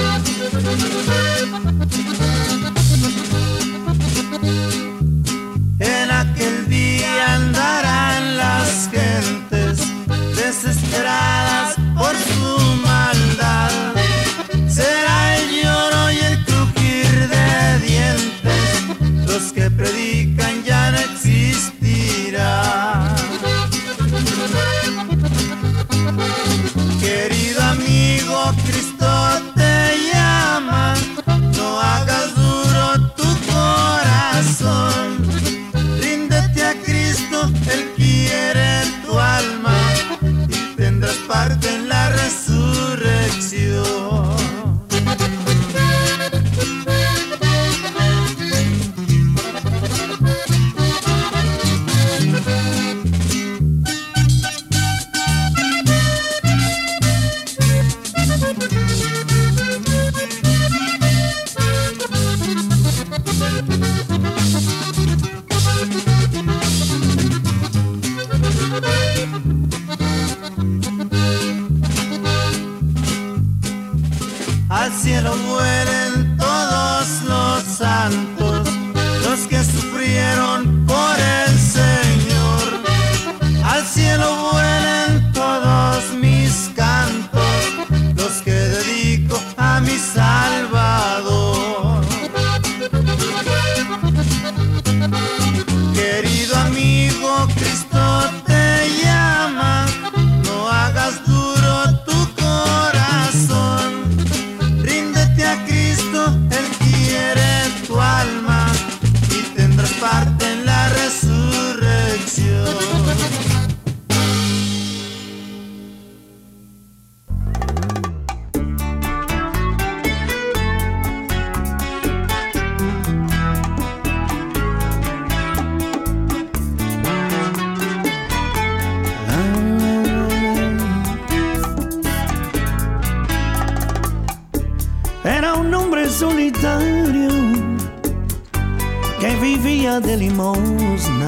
En aquel día andarán las gentes desesperadas por su maldad. Será el lloro y el crujir de dientes, los que predican ya no existirán. Querido amigo, Cristo te llama, no hagas duro tu corazón, ríndete a Cristo, Él quiere tu alma y tendrás parte en la resurrección. Al cielo vuelen todos los santos, los que sufrieron por el Señor. Al cielo vuelen todos mis cantos, los que dedico a mi Salvador. Querido amigo, Cristo te llama, no hagas duro tu corazón, ríndete a Cristo, Él quiere tu alma y tendrás parte en la resurrección. Era un hombre solitario que vivía de limosna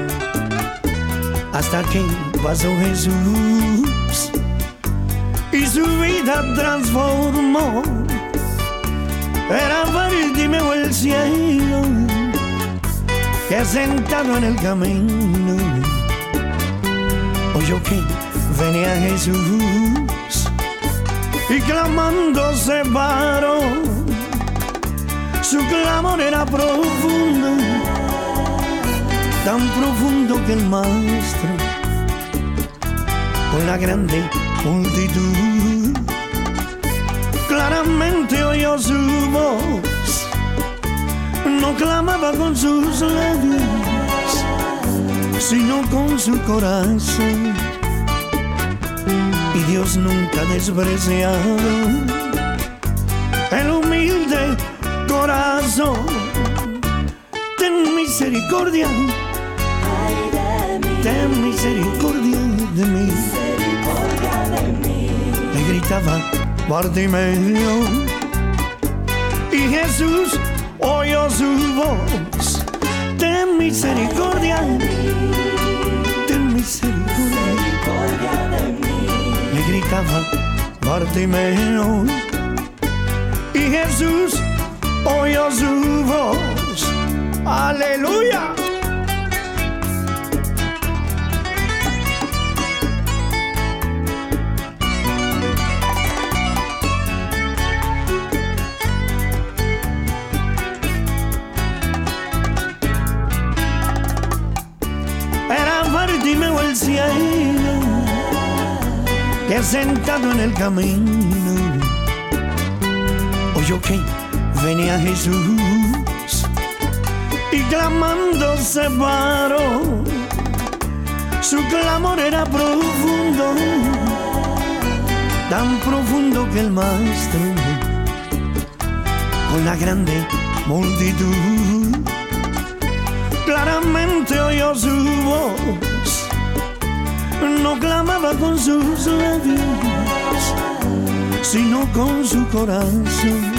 hasta que pasó Jesús y su vida transformó. Era Bartimeo el ciego que sentado en el camino oyó que venía Jesús y clamando se paró. Su clamor era profundo, tan profundo que el maestro, con la grande multitud, claramente oyó su voz. No clamaba con sus labios, sino con su corazón. Y Dios nunca ha despreciado el humilde corazón. Ten misericordia, ten misericordia de mí, le gritaba Bartimeo. Y Jesús oyó su voz. Ten misericordia, ten misericordia de mí, le gritaba Bartimeo. Y Jesús oyó su voz. ¡Aleluya! que sentado en el camino oyó que venía Jesús y clamando se paró. Su clamor era profundo, tan profundo que el maestro con la grande multitud claramente oyó su voz. No clamaba con sus labios, sino con su corazón.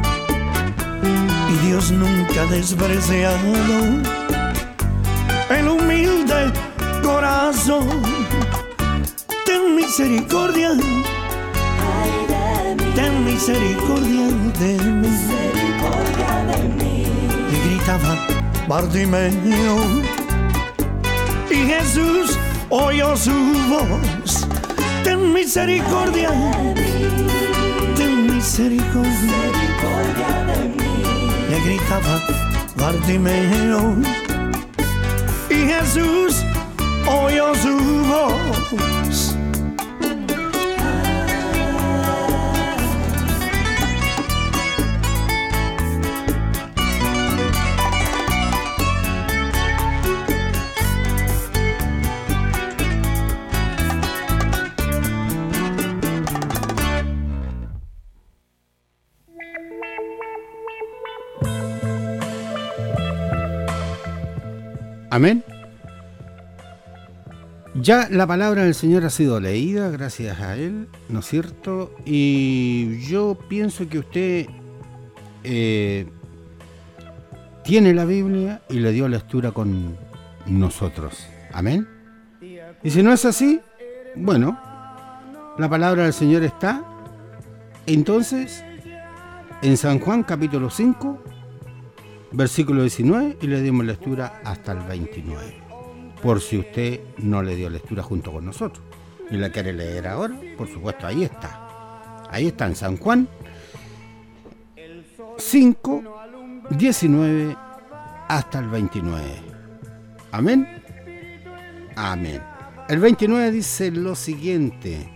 Y Dios nunca ha despreciado el humilde corazón. Ten misericordia, ten misericordia de mí, le gritaba Bartimeo, y Jesús oyó su voz. Ten misericordia, ten misericordia de mí, le gritaba Bartimeo, y Jesús oyó su voz. Amén. Ya la palabra del Señor ha sido leída, gracias a Él, ¿no es cierto? Y yo pienso que usted eh, tiene la Biblia y le dio lectura con nosotros. Amén. Y si no es así, bueno, la palabra del Señor está entonces en San Juan capítulo cinco, versículo diecinueve, y le dimos lectura hasta el veintinueve. Por si usted no le dio lectura junto con nosotros y la quiere leer ahora, por supuesto, ahí está. Ahí está en San Juan cinco, diecinueve hasta el veintinueve. Amén. Amén. El veintinueve dice lo siguiente: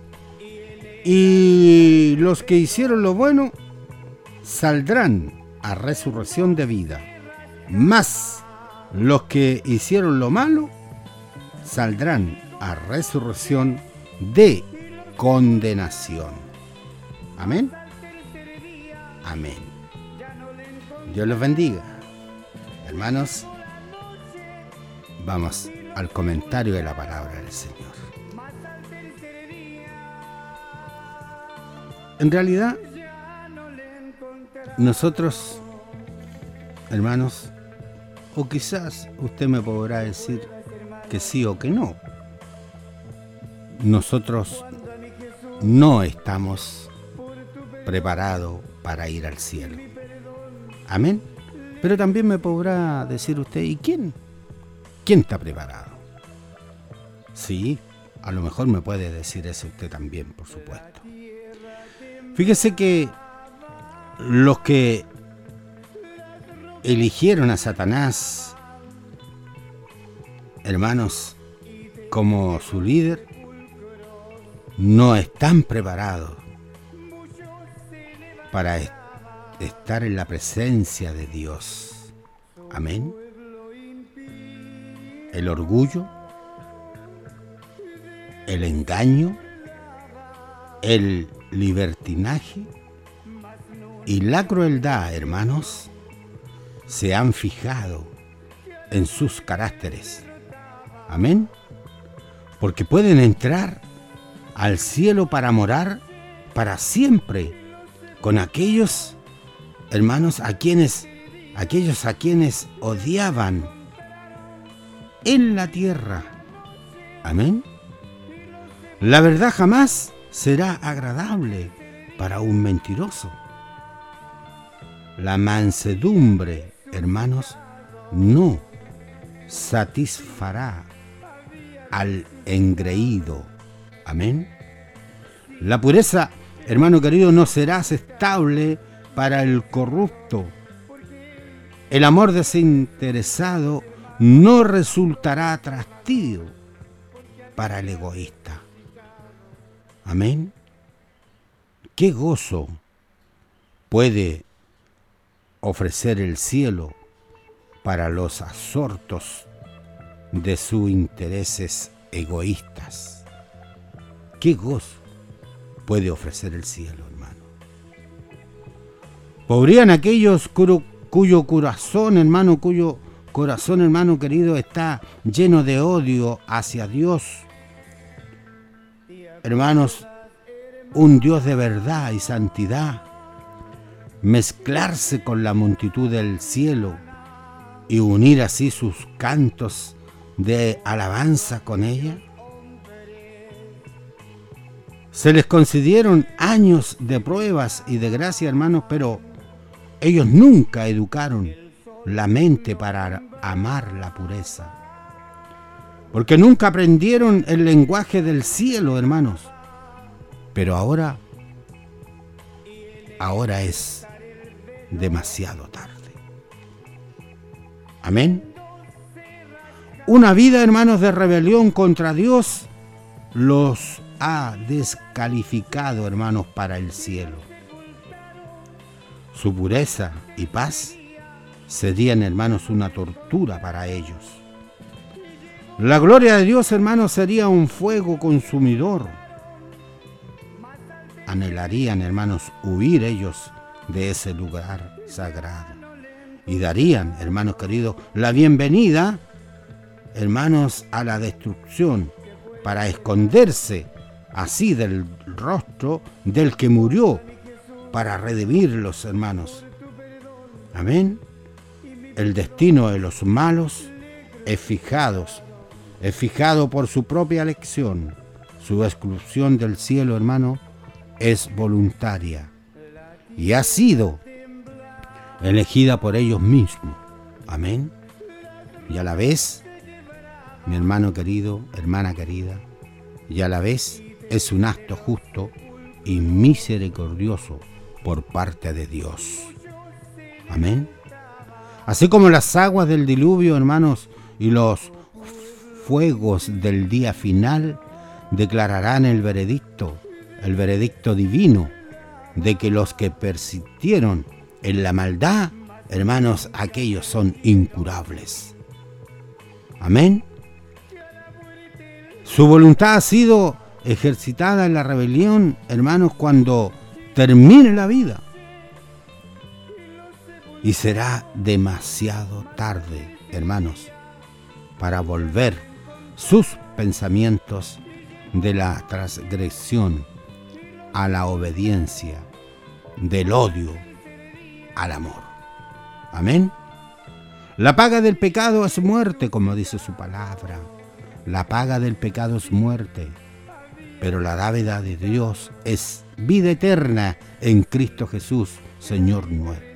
y los que hicieron lo bueno saldrán a resurrección de vida, mas los que hicieron lo malo saldrán a resurrección de condenación. Amén. Amén. Dios los bendiga. Hermanos, vamos al comentario de la palabra del Señor. En realidad, nosotros, hermanos, o quizás usted me podrá decir que sí o que no, nosotros no estamos preparados para ir al cielo. Amén. Pero también me podrá decir usted, ¿y quién? ¿Quién está preparado? Sí, a lo mejor me puede decir eso usted también, por supuesto. Fíjese que los que eligieron a Satanás, hermanos, como su líder, no están preparados para est- estar en la presencia de Dios. Amén. El orgullo, el engaño, el libertinaje y la crueldad, hermanos, se han fijado en sus caracteres. Amén. Porque pueden entrar al cielo para morar para siempre con aquellos hermanos a quienes, aquellos a quienes odiaban en la tierra. Amén. La verdad jamás será agradable para un mentiroso. La mansedumbre, hermanos, no satisfará al engreído. Amén. La pureza, hermano querido, no será aceptable para el corrupto. El amor desinteresado no resultará atractivo para el egoísta. Amén. ¿Qué gozo puede ofrecer el cielo para los absortos de sus intereses egoístas? ¿Qué gozo puede ofrecer el cielo, hermano? ¿Podrían aquellos cuyo, cuyo corazón, hermano, cuyo corazón, hermano querido, está lleno de odio hacia Dios, hermanos, un Dios de verdad y santidad, mezclarse con la multitud del cielo y unir así sus cantos de alabanza con ella? Se les concedieron años de pruebas y de gracia, hermanos, pero ellos nunca educaron la mente para amar la pureza, porque nunca aprendieron el lenguaje del cielo, hermanos. Pero ahora, ahora es demasiado tarde. Amén. Una vida, hermanos, de rebelión contra Dios los ha descalificado, hermanos, para el cielo. Su pureza y paz serían, hermanos, una tortura para ellos. La gloria de Dios, hermanos, sería un fuego consumidor. Anhelarían, hermanos, huir ellos de ese lugar sagrado. Y darían, hermanos queridos, la bienvenida, hermanos, a la destrucción, para esconderse así del rostro del que murió para redimirlos, hermanos. Amén. El destino de los malos es fijado, es fijado por su propia elección. Su exclusión del cielo, hermano, es voluntaria y ha sido elegida por ellos mismos. Amén. Y a la vez, mi hermano querido, hermana querida, y a la vez es un acto justo y misericordioso por parte de Dios. Amén. Así como las aguas del diluvio, hermanos, y los fuegos del día final declararán el veredicto, el veredicto divino, de que los que persistieron en la maldad, hermanos, aquellos son incurables. Amén. Su voluntad ha sido ejercitada en la rebelión, hermanos, cuando termine la vida. Y será demasiado tarde, hermanos, para volver sus pensamientos de la transgresión a la obediencia, del odio al amor. Amén. La paga del pecado es muerte, como dice su palabra. La paga del pecado es muerte, pero la dádiva de Dios es vida eterna en Cristo Jesús, Señor nuestro.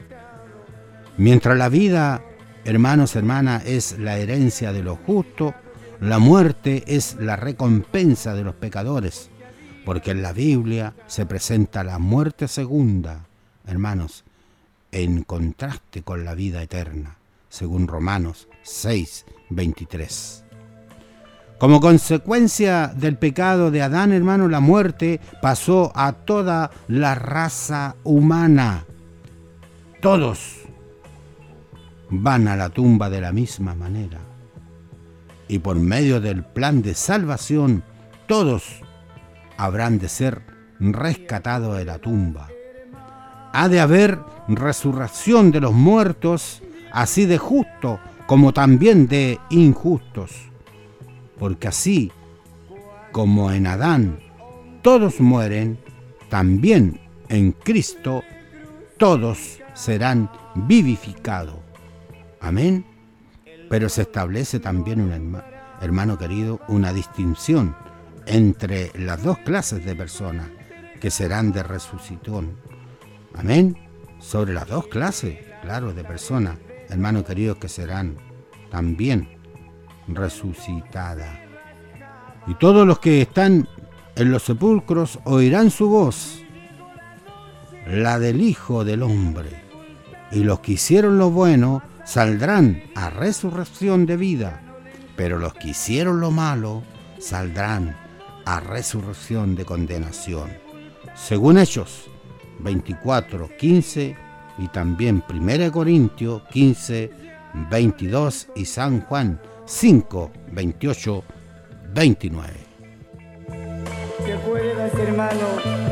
Mientras la vida, hermanos, hermanas, es la herencia de los justos, la muerte es la recompensa de los pecadores, porque en la Biblia se presenta la muerte segunda, hermanos, en contraste con la vida eterna, según Romanos seis, veintitrés. Como consecuencia del pecado de Adán, hermanos, la muerte pasó a toda la raza humana. Todos van a la tumba de la misma manera. Y por medio del plan de salvación, todos habrán de ser rescatados de la tumba. Ha de haber resurrección de los muertos, así de justos como también de injustos. Porque así como en Adán todos mueren, también en Cristo todos serán vivificados. Amén. Pero se establece también, un hermano, hermano querido, una distinción entre las dos clases de personas que serán de resucitón. Amén. Sobre las dos clases, claro, de personas, hermano querido, que serán también resucitadas. Y todos los que están en los sepulcros oirán su voz, la del Hijo del Hombre. Y los que hicieron lo bueno saldrán a resurrección de vida, pero los que hicieron lo malo saldrán a resurrección de condenación. Según Hechos veinticuatro, quince y también primera Corintios quince, veintidós y San Juan cinco, veintiocho, veintinueve. ¿Qué puedes, hermano?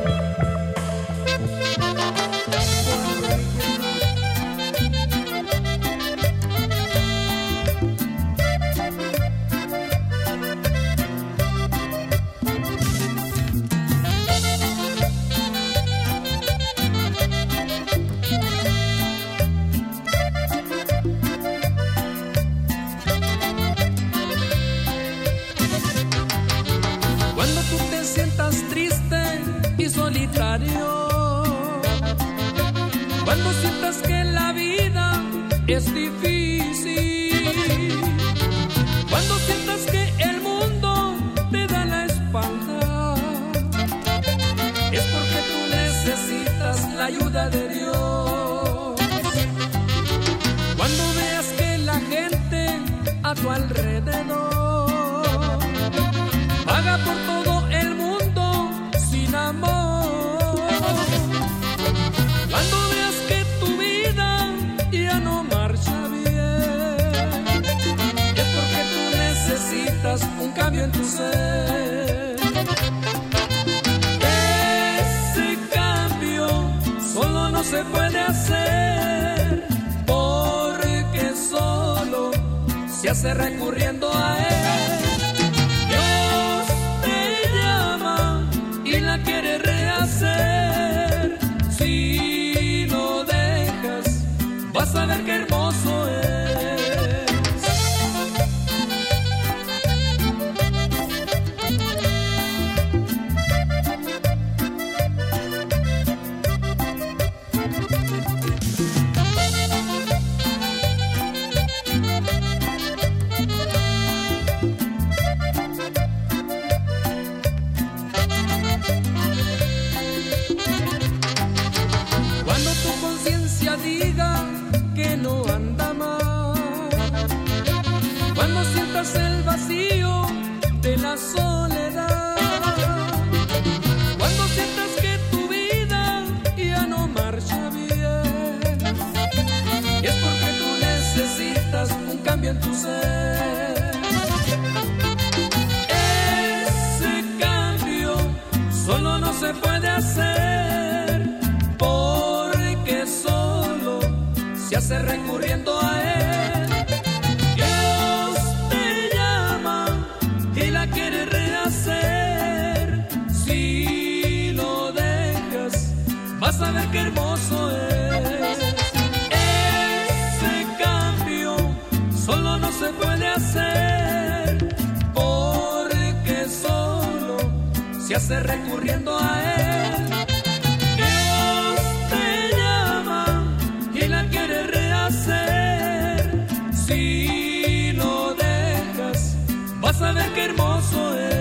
Cuando sientas que la vida es difícil, cuando sientas que el mundo te da la espalda, es porque tú necesitas la ayuda de Dios. Cuando veas que la gente a tu alrededor paga por todo el mundo sin amor, cuando veas que tu vida ya no marcha bien, es porque tú necesitas un cambio en tu ser. Ese cambio solo no se puede hacer, porque solo se hace recurriendo a Él. Dios te llama y la quiere rehacer. Si lo dejas, vas a ver qué hermoso es. Diga que no anda mal, cuando sientas el vacío de la soledad, cuando sientas que tu vida ya no marcha bien, y es porque tú necesitas un cambio en tu ser. Ese cambio solo no se puede hacer, porque solo se hace recurriendo a Él. Dios te llama y la quiere rehacer. Si lo dejas, vas a ver qué hermoso es. Ese cambio solo no se puede hacer, porque solo se hace recurriendo a Él. Si lo dejas, vas a ver qué hermoso es.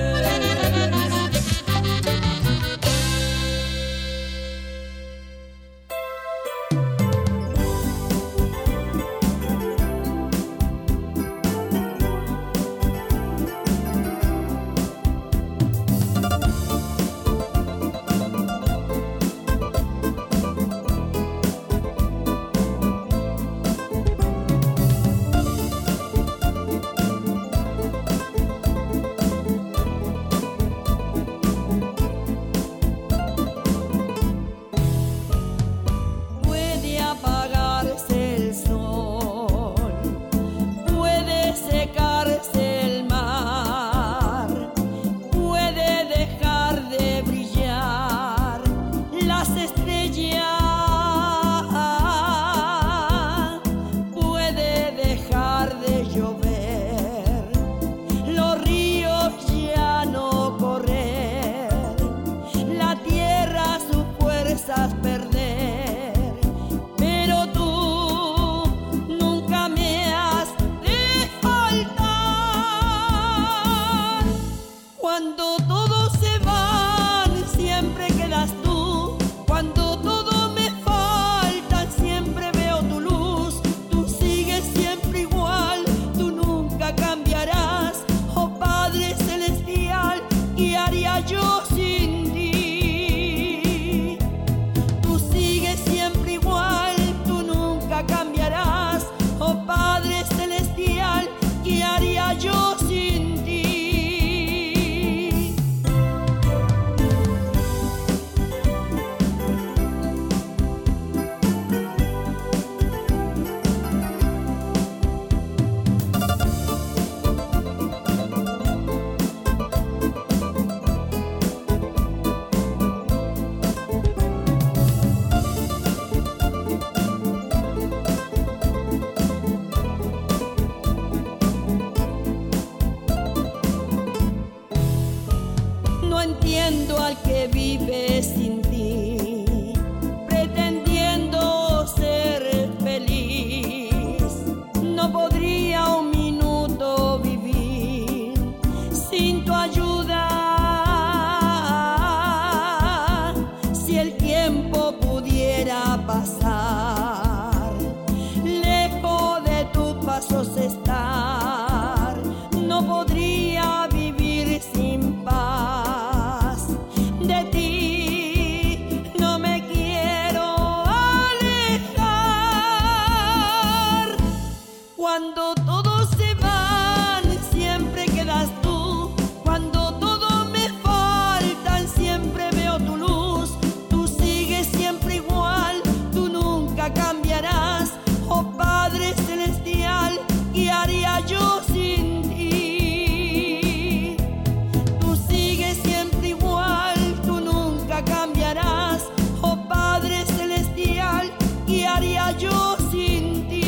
Cuando todos se van, siempre quedas tú. Cuando todos me faltan, siempre veo tu luz. Tú sigues siempre igual, tú nunca cambiarás. Oh Padre Celestial, ¿qué haría yo sin ti? Tú sigues siempre igual, tú nunca cambiarás. Oh Padre Celestial, ¿qué haría yo sin ti?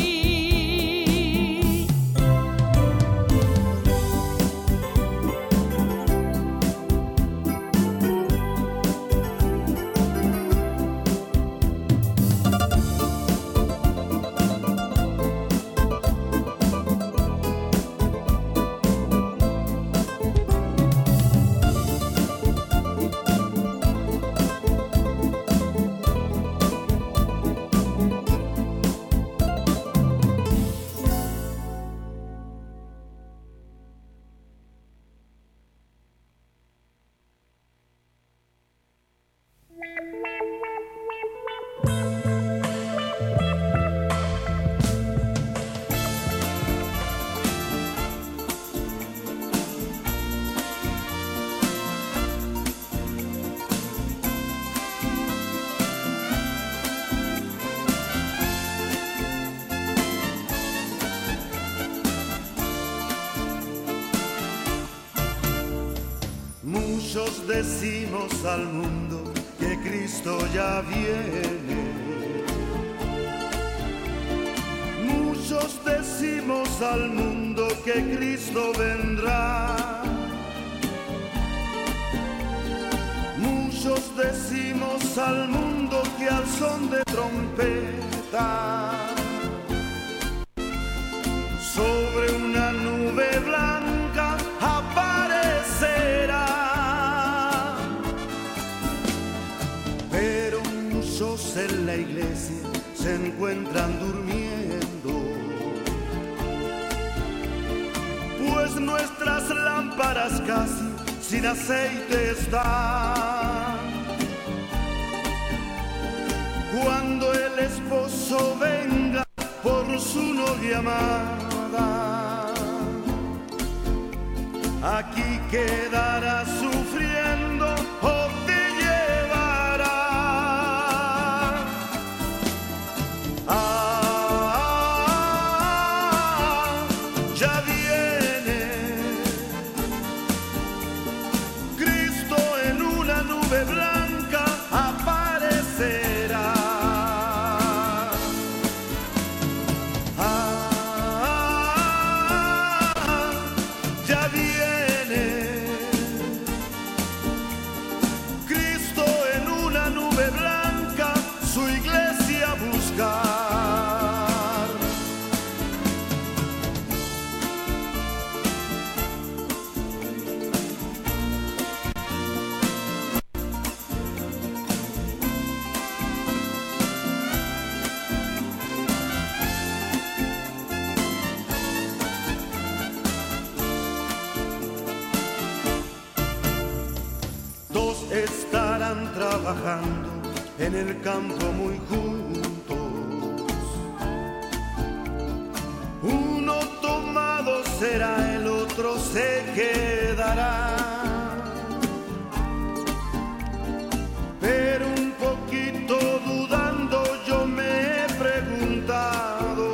Muchos decimos al mundo que Cristo ya viene. Muchos decimos al mundo que Cristo vendrá. Muchos decimos al mundo que al son de trompeta sobre una nube blanca aparecerá. Pero muchos en la iglesia se encuentran durmiendo, pues nuestras lámparas casi sin aceite están. Cuando el esposo venga por su novia amada, aquí quedará sufriendo o te llevará. Ah, ya viene Cristo en una nube blanca aparecerá. Estarán trabajando en el campo muy juntos. Uno tomado será, el otro se quedará. Pero un poquito dudando yo me he preguntado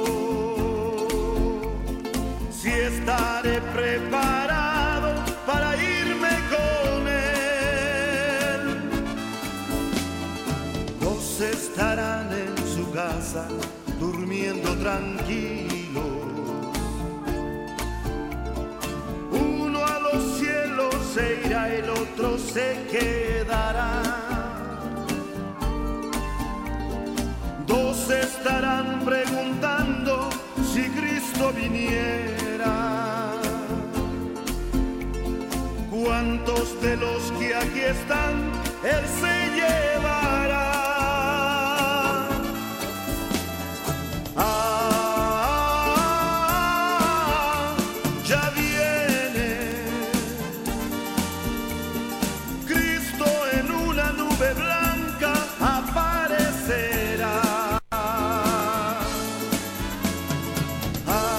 si estaré preparado para irme con él. Estarán en su casa durmiendo tranquilos. Uno a los cielos se irá, el otro se quedará. Dos estarán preguntando si Cristo viniera. ¿Cuántos de los que aquí están Él se llevará? Ah, ya viene Cristo en una nube blanca aparecerá. Ah,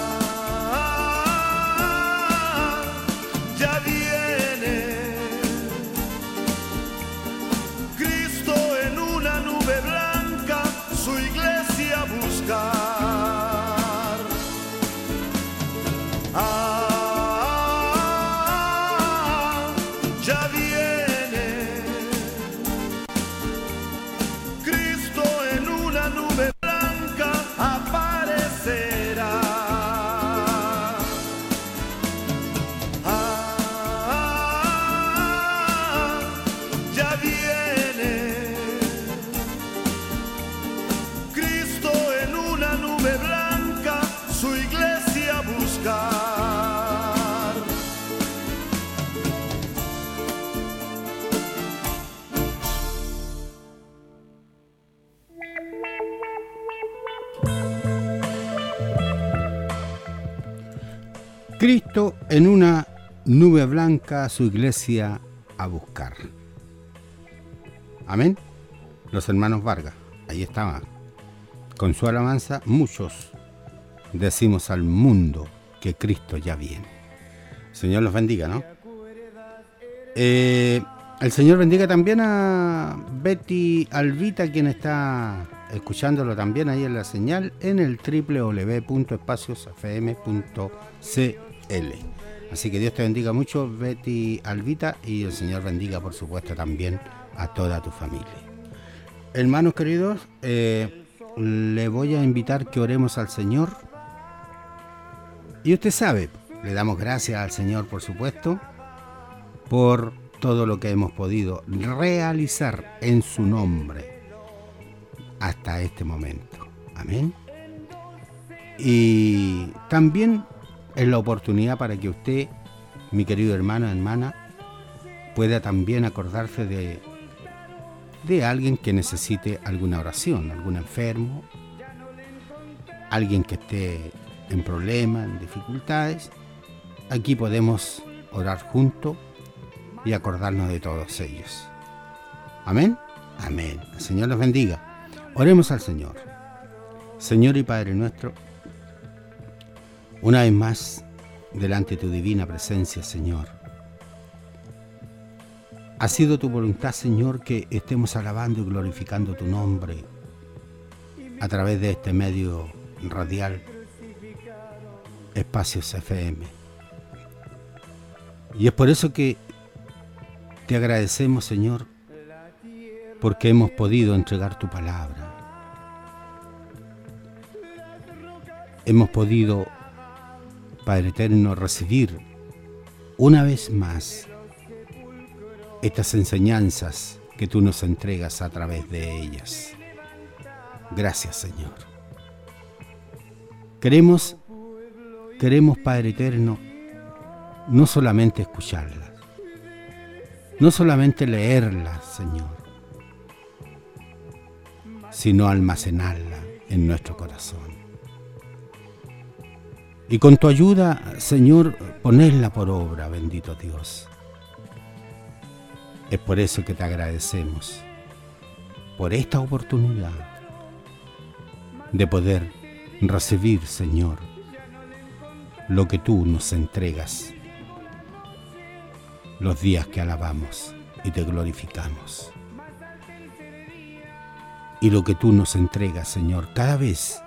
su iglesia a buscar. Cristo en una nube blanca, su iglesia a buscar. Amén. Los hermanos Vargas, ahí estaban. Con su alabanza, muchos decimos al mundo que Cristo ya viene. Señor los bendiga, ¿no? Eh, el Señor bendiga también a Betty Alvita, quien está escuchándolo también ahí en la señal en el doble u doble u doble u punto espacios f m punto c l. Así que Dios te bendiga mucho, Betty Alvita, y el Señor bendiga, por supuesto, también a toda tu familia. Hermanos queridos, eh, le voy a invitar que oremos al Señor. Y usted sabe, le damos gracias al Señor, por supuesto, por todo lo que hemos podido realizar en su nombre hasta este momento. Amén. Y también es la oportunidad para que usted, mi querido hermano, hermana, pueda también acordarse de, de alguien que necesite alguna oración, algún enfermo, alguien que esté en problemas, en dificultades. Aquí podemos orar juntos y acordarnos de todos ellos. Amén. Amén. El Señor los bendiga. Oremos al Señor. Señor y Padre nuestro, una vez más, delante de tu divina presencia, Señor. Ha sido tu voluntad, Señor, que estemos alabando y glorificando tu nombre a través de este medio radial, Espacios F M. Y es por eso que te agradecemos, Señor, porque hemos podido entregar tu palabra. Hemos podido, Padre eterno, recibir una vez más estas enseñanzas que tú nos entregas a través de ellas. Gracias, Señor. Queremos, queremos, Padre eterno, no solamente escucharlas, no solamente leerlas, Señor, sino almacenarlas en nuestro corazón. Y con tu ayuda, Señor, ponerla por obra, bendito Dios. Es por eso que te agradecemos, por esta oportunidad de poder recibir, Señor, lo que tú nos entregas los días que alabamos y te glorificamos. Y lo que tú nos entregas, Señor, cada vez,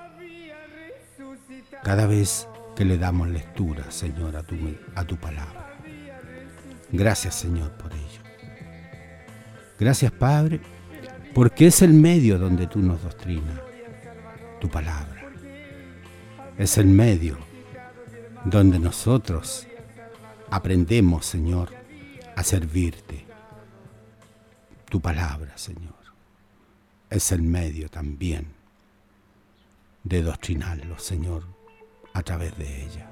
cada vez que le damos lectura, Señor, a tu, a tu palabra. Gracias, Señor, por ello. Gracias, Padre, porque es el medio donde tú nos doctrinas, tu palabra. Es el medio donde nosotros aprendemos, Señor, a servirte. Tu palabra, Señor, es el medio también de doctrinarlo, Señor, a través de ella.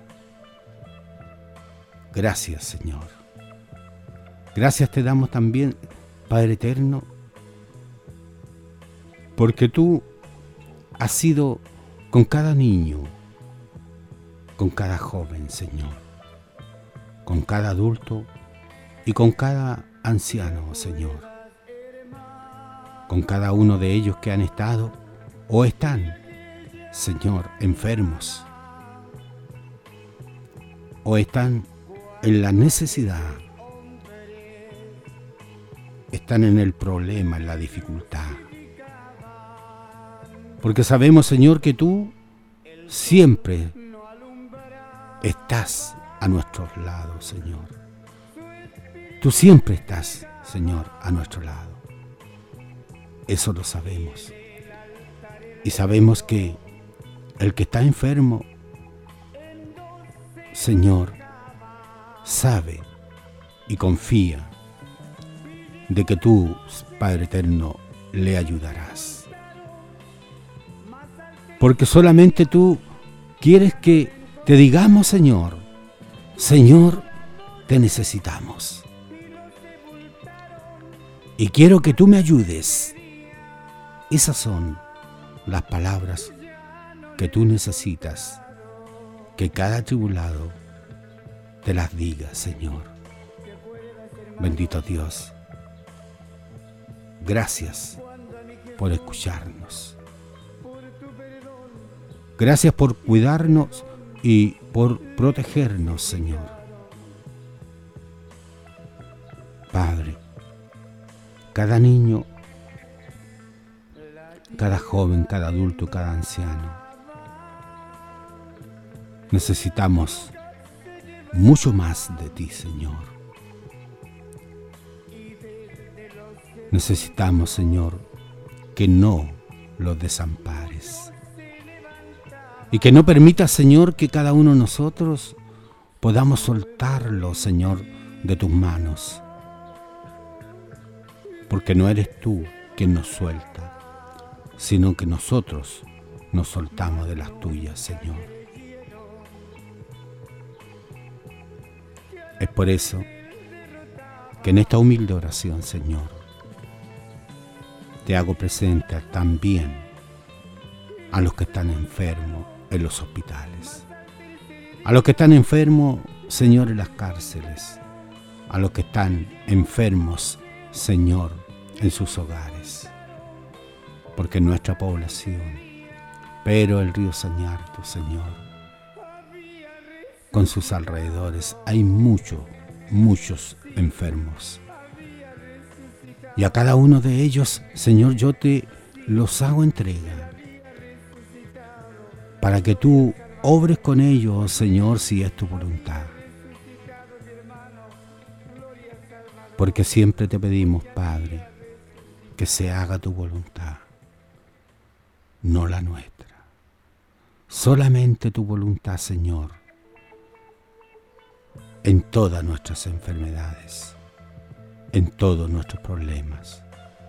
Gracias, Señor. Gracias te damos también, Padre eterno, porque tú has sido con cada niño, con cada joven, Señor, con cada adulto y con cada anciano, Señor, con cada uno de ellos que han estado o están, Señor, enfermos, o están en la necesidad, están en el problema, en la dificultad. Porque sabemos, Señor, que tú siempre estás a nuestros lados, Señor. Tú siempre estás, Señor, a nuestro lado. Eso lo sabemos. Y sabemos que el que está enfermo, Señor, sabe y confía de que tú, Padre eterno, le ayudarás. Porque solamente tú quieres que te digamos, Señor, Señor, te necesitamos. Y quiero que tú me ayudes. Esas son las palabras que tú necesitas que cada tribulado te las diga, Señor. Bendito Dios. Gracias por escucharnos. Gracias por cuidarnos y por protegernos, Señor. Padre, cada niño, cada joven, cada adulto, cada anciano, necesitamos mucho más de ti, Señor. Necesitamos, Señor, que no los desampares. Y que no permitas, Señor, que cada uno de nosotros podamos soltarlo, Señor, de tus manos. Porque no eres tú quien nos suelta, sino que nosotros nos soltamos de las tuyas, Señor. Es por eso que en esta humilde oración, Señor, te hago presente también a los que están enfermos en los hospitales, a los que están enfermos, Señor, en las cárceles, a los que están enfermos, Señor, en sus hogares, porque nuestra población, pero el río Sañarto, Señor, con sus alrededores hay muchos, muchos enfermos. Y a cada uno de ellos, Señor, yo te los hago entrega, para que tú obres con ellos, Señor, si es tu voluntad. Porque siempre te pedimos, Padre, que se haga tu voluntad, no la nuestra. Solamente tu voluntad, Señor, en todas nuestras enfermedades, en todos nuestros problemas,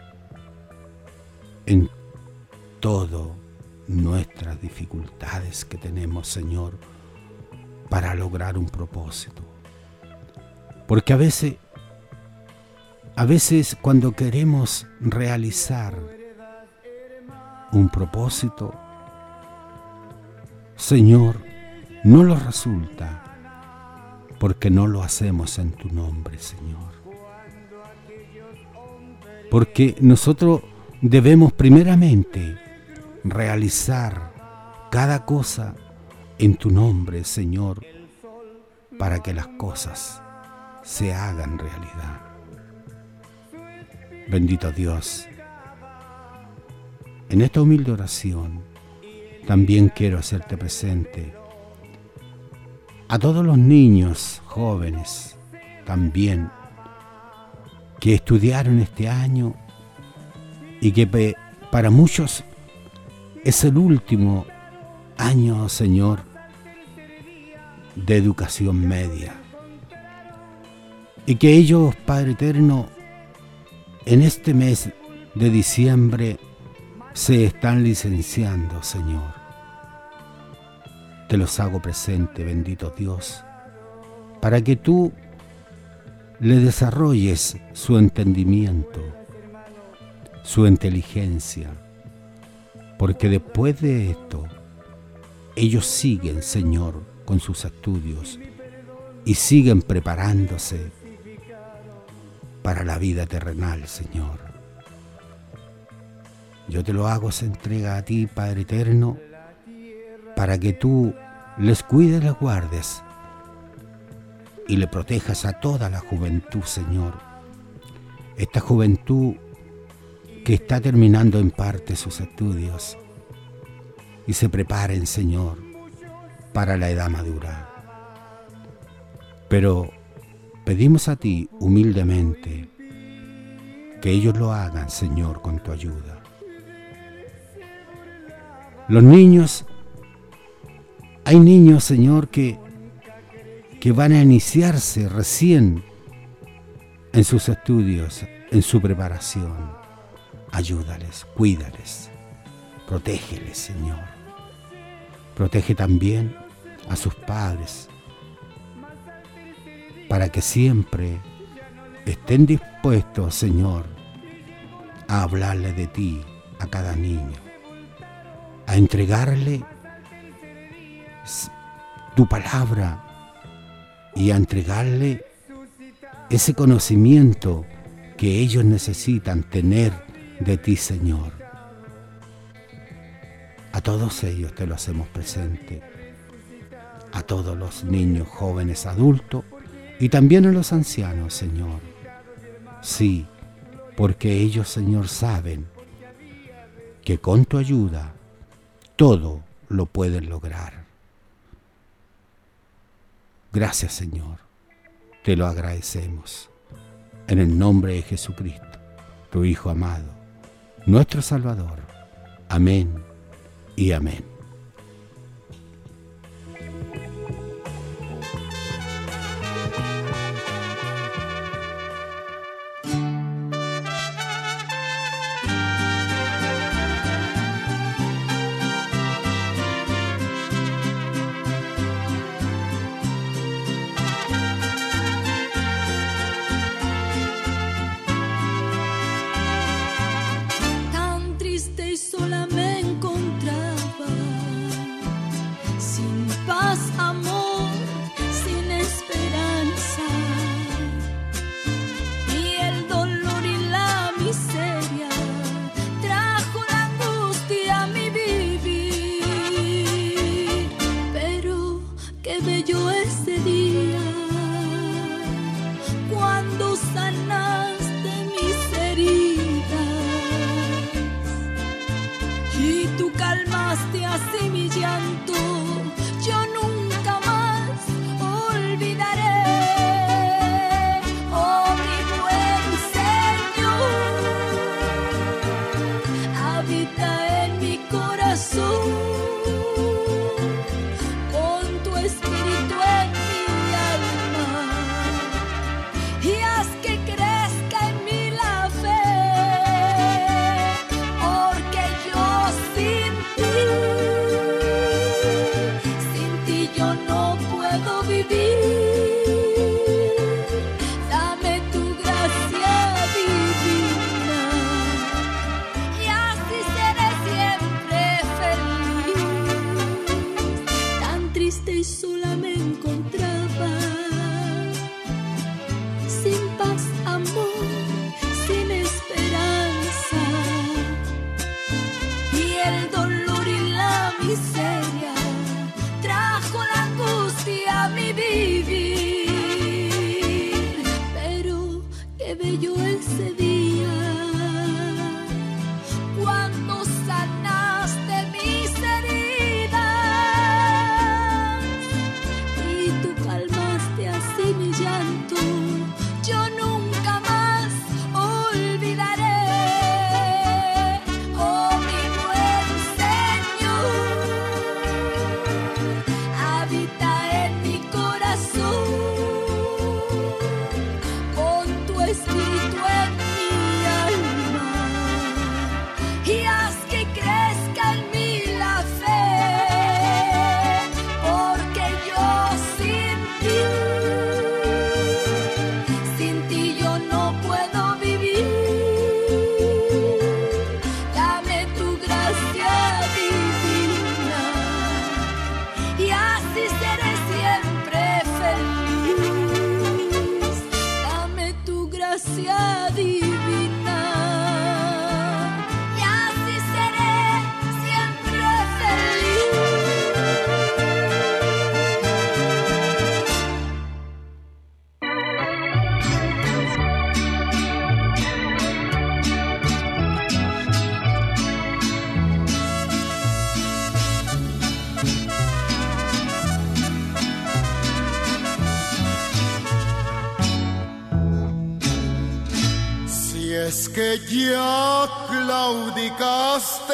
en todas nuestras dificultades que tenemos, Señor, para lograr un propósito. Porque a veces, a veces cuando queremos realizar un propósito, Señor, no lo resulta, porque no lo hacemos en tu nombre, Señor. Porque nosotros debemos primeramente realizar cada cosa en tu nombre, Señor, para que las cosas se hagan realidad. Bendito Dios. En esta humilde oración también quiero hacerte presente a todos los niños, jóvenes, también, que estudiaron este año y que para muchos es el último año, Señor, de educación media. Y que ellos, Padre Eterno, en este mes de diciembre se están licenciando, Señor. Te los hago presente, bendito Dios, para que tú le desarrolles su entendimiento, su inteligencia, porque después de esto, ellos siguen, Señor, con sus estudios y siguen preparándose para la vida terrenal, Señor. Yo te lo hago esa entrega a ti, Padre Eterno, para que tú les cuides, les guardes y le protejas a toda la juventud, Señor. Esta juventud que está terminando en parte sus estudios y se preparen, Señor, para la edad madura. Pero pedimos a ti humildemente que ellos lo hagan, Señor, con tu ayuda. Los niños, hay niños, Señor, que, que van a iniciarse recién en sus estudios, en su preparación. Ayúdales, cuídales, protégeles, Señor. Protege también a sus padres, para que siempre estén dispuestos, Señor, a hablarle de ti a cada niño, a entregarle tu palabra y a entregarle ese conocimiento que ellos necesitan tener de ti, Señor. A todos ellos te lo hacemos presente, a todos los niños, jóvenes, adultos y también a los ancianos, Señor. Sí, porque ellos, Señor, saben que con tu ayuda todo lo pueden lograr. Gracias, Señor, te lo agradecemos. En el nombre de Jesucristo, tu Hijo amado, nuestro Salvador. Amén y amén. Que ya claudicaste,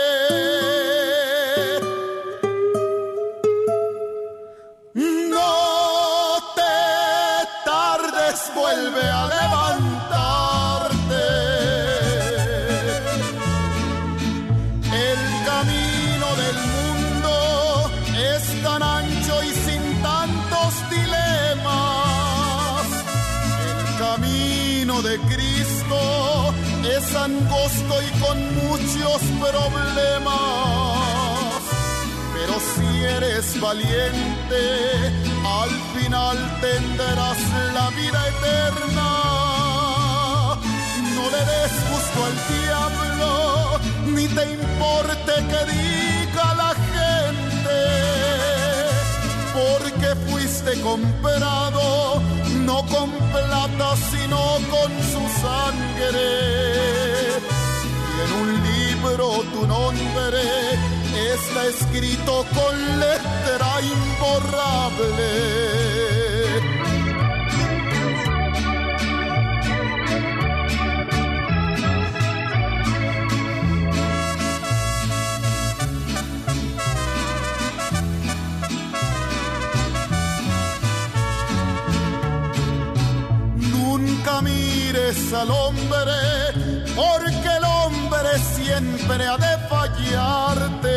no te tardes, vuelve a levantarte. El camino del mundo camino de Cristo es angosto y con muchos problemas, pero si eres valiente, al final tendrás la vida eterna. No le des gusto al diablo, ni te importe que diga la gente, porque fuiste comprado no con plata sino con su sangre, y en un libro tu nombre está escrito con letra imborrable. Nunca mires al hombre, porque el hombre siempre ha de fallarte.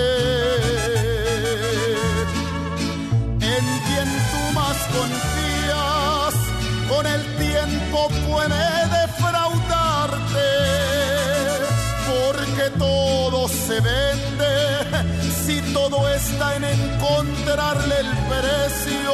En quien tú más confías, con el tiempo puede defraudarte, porque todo se vende si todo está en encontrarle el precio.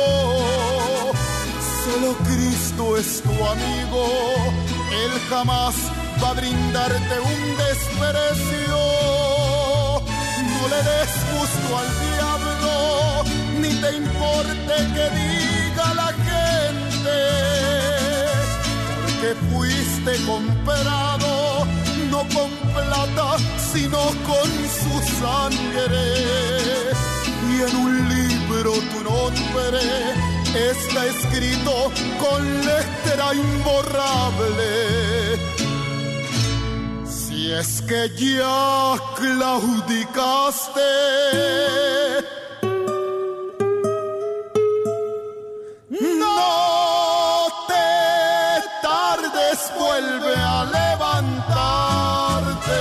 Solo Cristo es tu amigo, Él jamás va a brindarte un desprecio. No le des gusto al diablo, ni te importe que diga la gente, porque fuiste comprado no con plata, sino con su sangre. Y en un libro tu nombre está escrito con letra imborrable. Si es que ya claudicaste, no te tardes, vuelve a levantarte.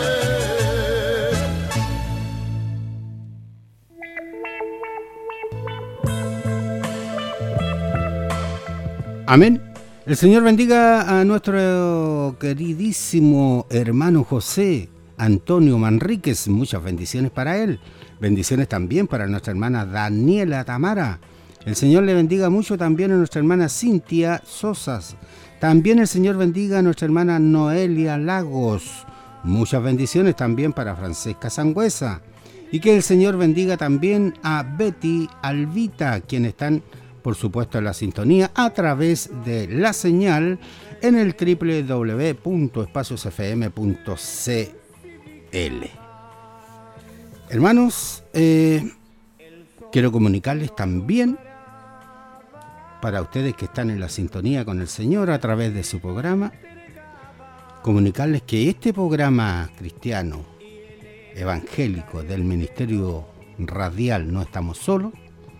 Amén. El Señor bendiga a nuestro queridísimo hermano José Antonio Manríquez. Muchas bendiciones para él. Bendiciones también para nuestra hermana Daniela Tamara. El Señor le bendiga mucho también a nuestra hermana Cintia Sosas. También el Señor bendiga a nuestra hermana Noelia Lagos. Muchas bendiciones también para Francesca Sangüesa. Y que el Señor bendiga también a Betty Alvita, quienes están, por supuesto, en la sintonía a través de la señal en el doble u doble u doble u punto espacios f m punto c l. Hermanos, eh, quiero comunicarles también para ustedes que están en la sintonía con el Señor a través de su programa, comunicarles que este programa cristiano evangélico del Ministerio Radial No Estamos Solos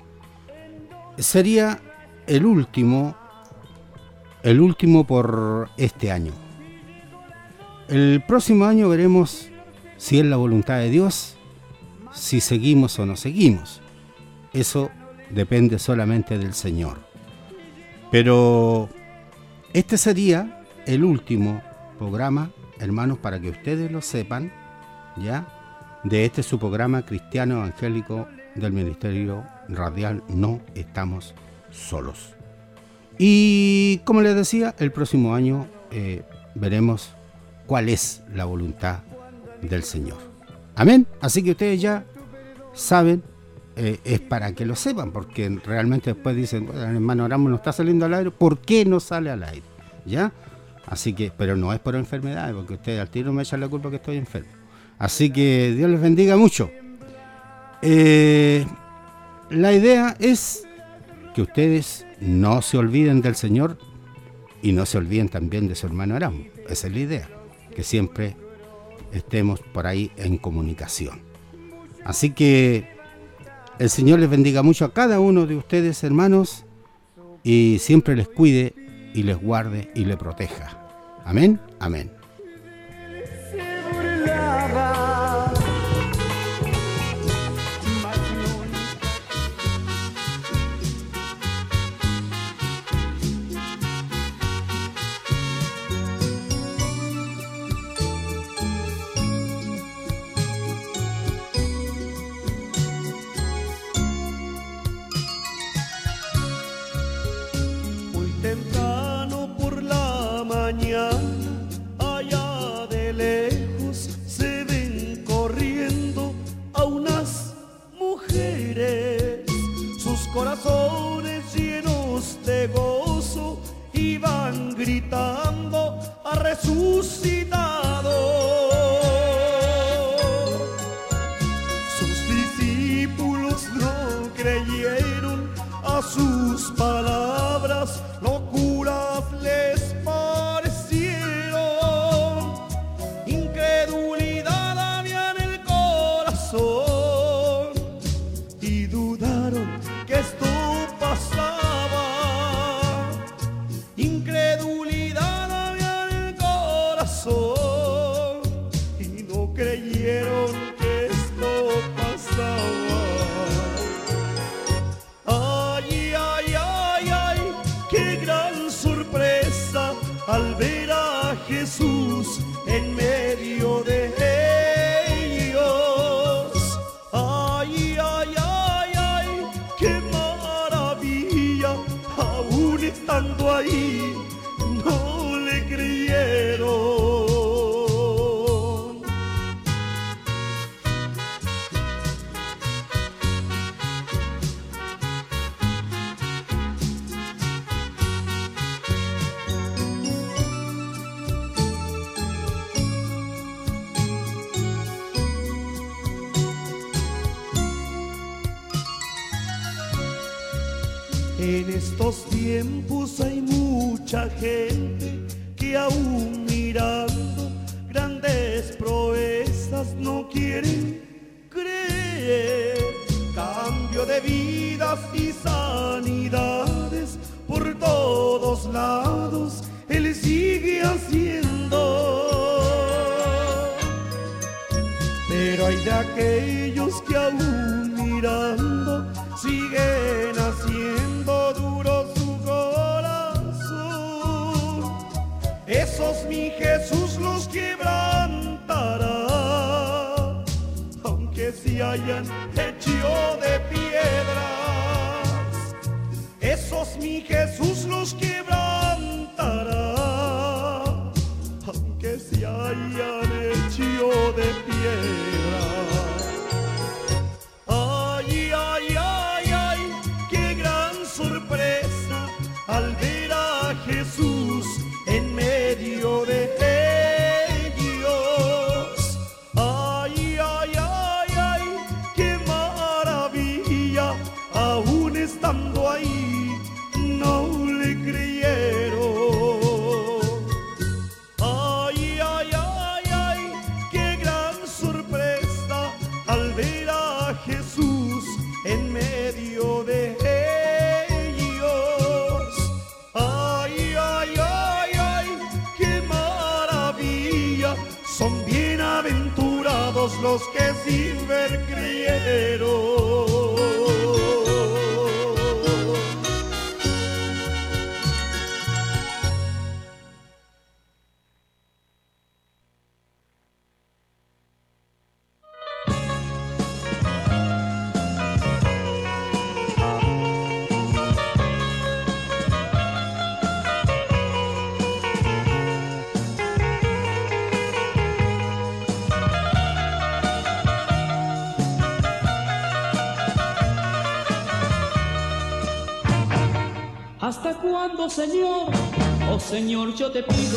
sería el último, el último por este año. El próximo año veremos si es la voluntad de Dios, si seguimos o no seguimos. Eso depende solamente del Señor. Pero este sería el último programa, hermanos, para que ustedes lo sepan, ¿ya? De este su programa cristiano evangélico del Ministerio Radial No Estamos Solos. Y como les decía, el próximo año eh, veremos cuál es la voluntad del Señor. Amén. Así que ustedes ya saben, eh, es para que lo sepan, porque realmente después dicen, bueno, el hermano Aramo no está saliendo al aire, ¿por qué no sale al aire? ¿Ya? Así que, pero no es por enfermedades, porque ustedes al tiro me echan la culpa que estoy enfermo. Así que Dios les bendiga mucho. Eh, la idea es que ustedes no se olviden del Señor y no se olviden también de su hermano Aramo. Esa es la idea, que siempre estemos por ahí en comunicación. Así que el Señor les bendiga mucho a cada uno de ustedes, hermanos, y siempre les cuide y les guarde y les proteja. Amén, amén. corazones llenos de gozo iban gritando: ha resucitado. Sus discípulos no creyeron a sus palabras, locuras les parecieron. Incredulidad había en el corazón y dudaron que esto pasaba. Incredulidad había en el corazón y no creyeron que esto pasaba. Ay, ay, ay, ay, qué gran sorpresa al ver a Jesús en medio de ellos. Ay, ay, ay, ay, qué maravilla, aún estando ahí no le creyeron. En estos tiempos hay mucha gente que aún mirando grandes proezas no quieren creer. Cambio de vidas y sanidades por todos lados Él sigue haciendo. Pero hay de aquellos que aún mirando siguen haciendo duro su corazón. Esos mi Jesús los quebrantará, aunque se hayan hecho de piedras. Esos mi Jesús los quebrantará, aunque se hayan hecho de piedras. Al ver a Jesús en medio de ellos. Ay, ay, ay, ay, qué maravilla, aún estando ahí no le creyeron. Ay, ay, ay, ay, qué gran sorpresa al ver a Jesús en medio de ellos. Son bienaventurados los que sin ver creyeron. ¿Hasta cuándo, Señor? Oh Señor, yo te pido.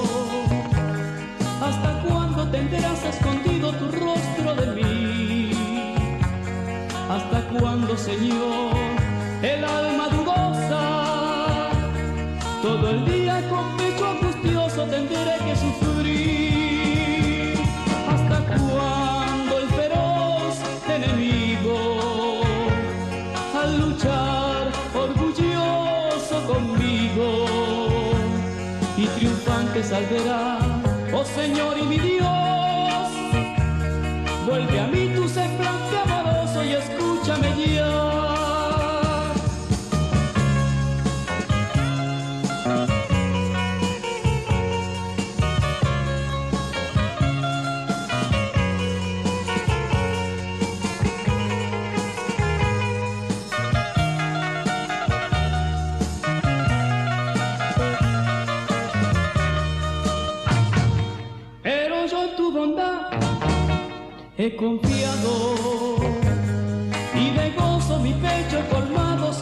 ¿Hasta cuándo tendrás escondido tu rostro de mí? ¿Hasta cuándo, Señor, el alma dudosa? Todo el día con pecho angustioso tendré que sufrir. ¿Hasta cuándo el feroz enemigo al luchar orgulloso conmigo y triunfante salvará? Oh Señor y mi Dios, vuelve a mí tu semblante amoroso y escúchame ya. He confiado y de gozo mi pecho colmado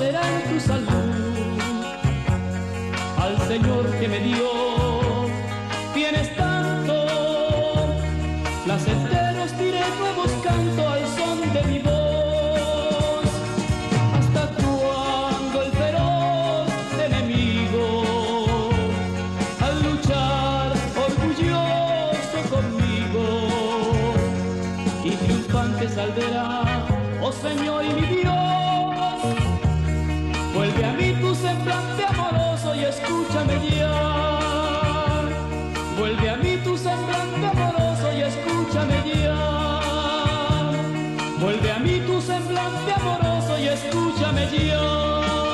Señor y mi Dios. Vuelve a mí tu semblante amoroso y escúchame ya. Vuelve a mí tu semblante amoroso y escúchame ya. Vuelve a mí tu semblante amoroso y escúchame ya.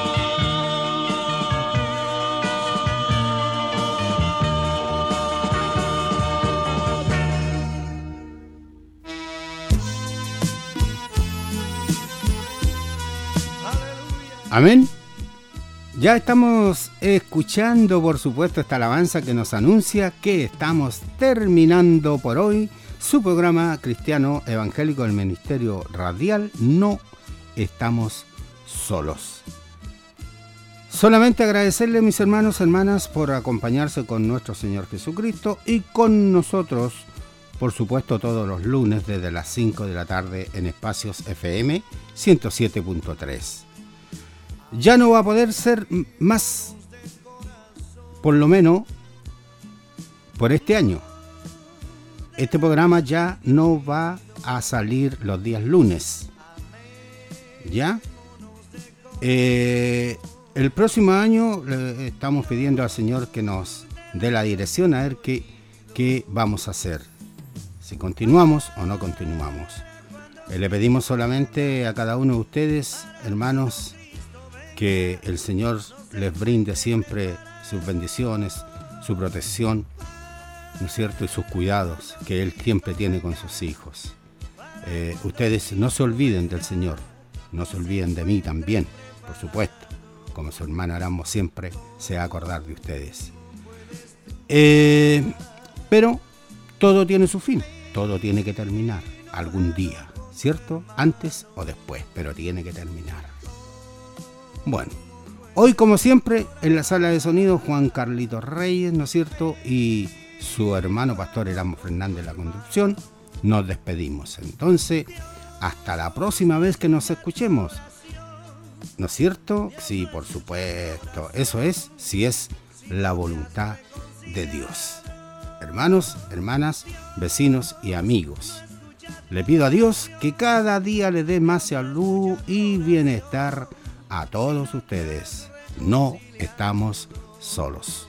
Amén. Ya estamos escuchando, por supuesto, esta alabanza que nos anuncia que estamos terminando por hoy su programa cristiano evangélico del Ministerio Radial. No estamos solos. Solamente agradecerle, mis hermanos y hermanas, por acompañarse con nuestro Señor Jesucristo y con nosotros, por supuesto, todos los lunes desde las cinco de la tarde en Espacios F M ciento siete punto tres. Ya no va a poder ser más, por lo menos por este año. Este programa ya no va a salir los días lunes. ¿Ya? Eh, el próximo año le estamos pidiendo al Señor que nos dé la dirección a ver qué, qué vamos a hacer. Si continuamos o no continuamos. Eh, le pedimos solamente a cada uno de ustedes, hermanos, que el Señor les brinde siempre sus bendiciones, su protección, ¿no es cierto? Y sus cuidados que Él siempre tiene con sus hijos. Eh, ustedes no se olviden del Señor, no se olviden de mí también, por supuesto. Como su hermano Aramo siempre se va a acordar de ustedes. Eh, pero todo tiene su fin, todo tiene que terminar algún día, ¿cierto? Antes o después, pero tiene que terminar. Bueno, hoy como siempre en la sala de sonido Juan Carlitos Reyes, ¿no es cierto? Y su hermano Pastor Erasmo Fernández la conducción. Nos despedimos. Entonces, hasta la próxima vez que nos escuchemos. ¿No es cierto? Sí, por supuesto. Eso es, si es la voluntad de Dios. Hermanos, hermanas, vecinos y amigos. Le pido a Dios que cada día le dé más salud y bienestar a todos ustedes. No estamos solos.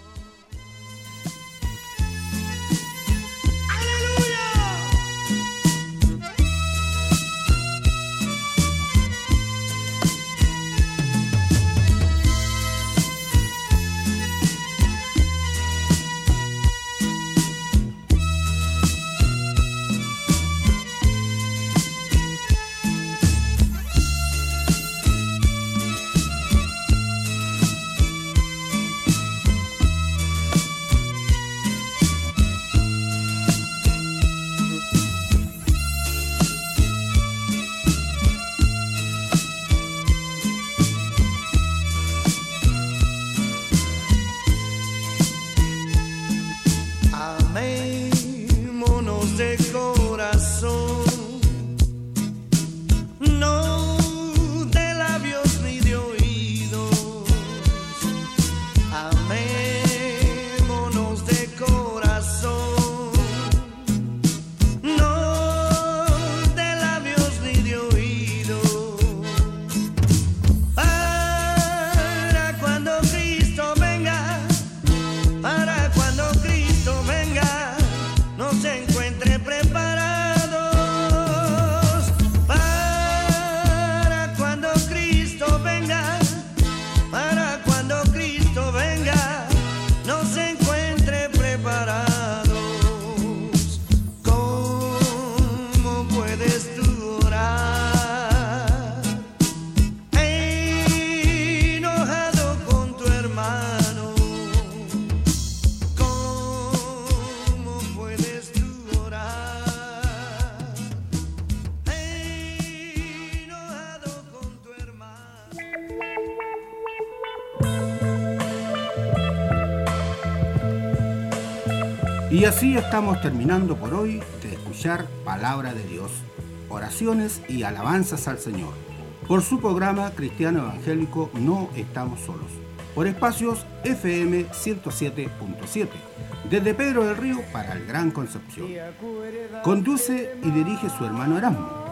Y así estamos terminando por hoy de escuchar Palabra de Dios, oraciones y alabanzas al Señor, por su programa cristiano evangélico No Estamos Solos, por Espacios F M ciento siete punto siete, desde Pedro del Río para el Gran Concepción. Conduce y dirige su hermano Erasmo.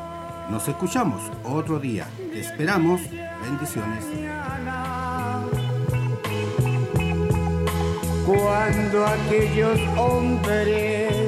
Nos escuchamos otro día. Te esperamos. Bendiciones. Cuando aquellos hombres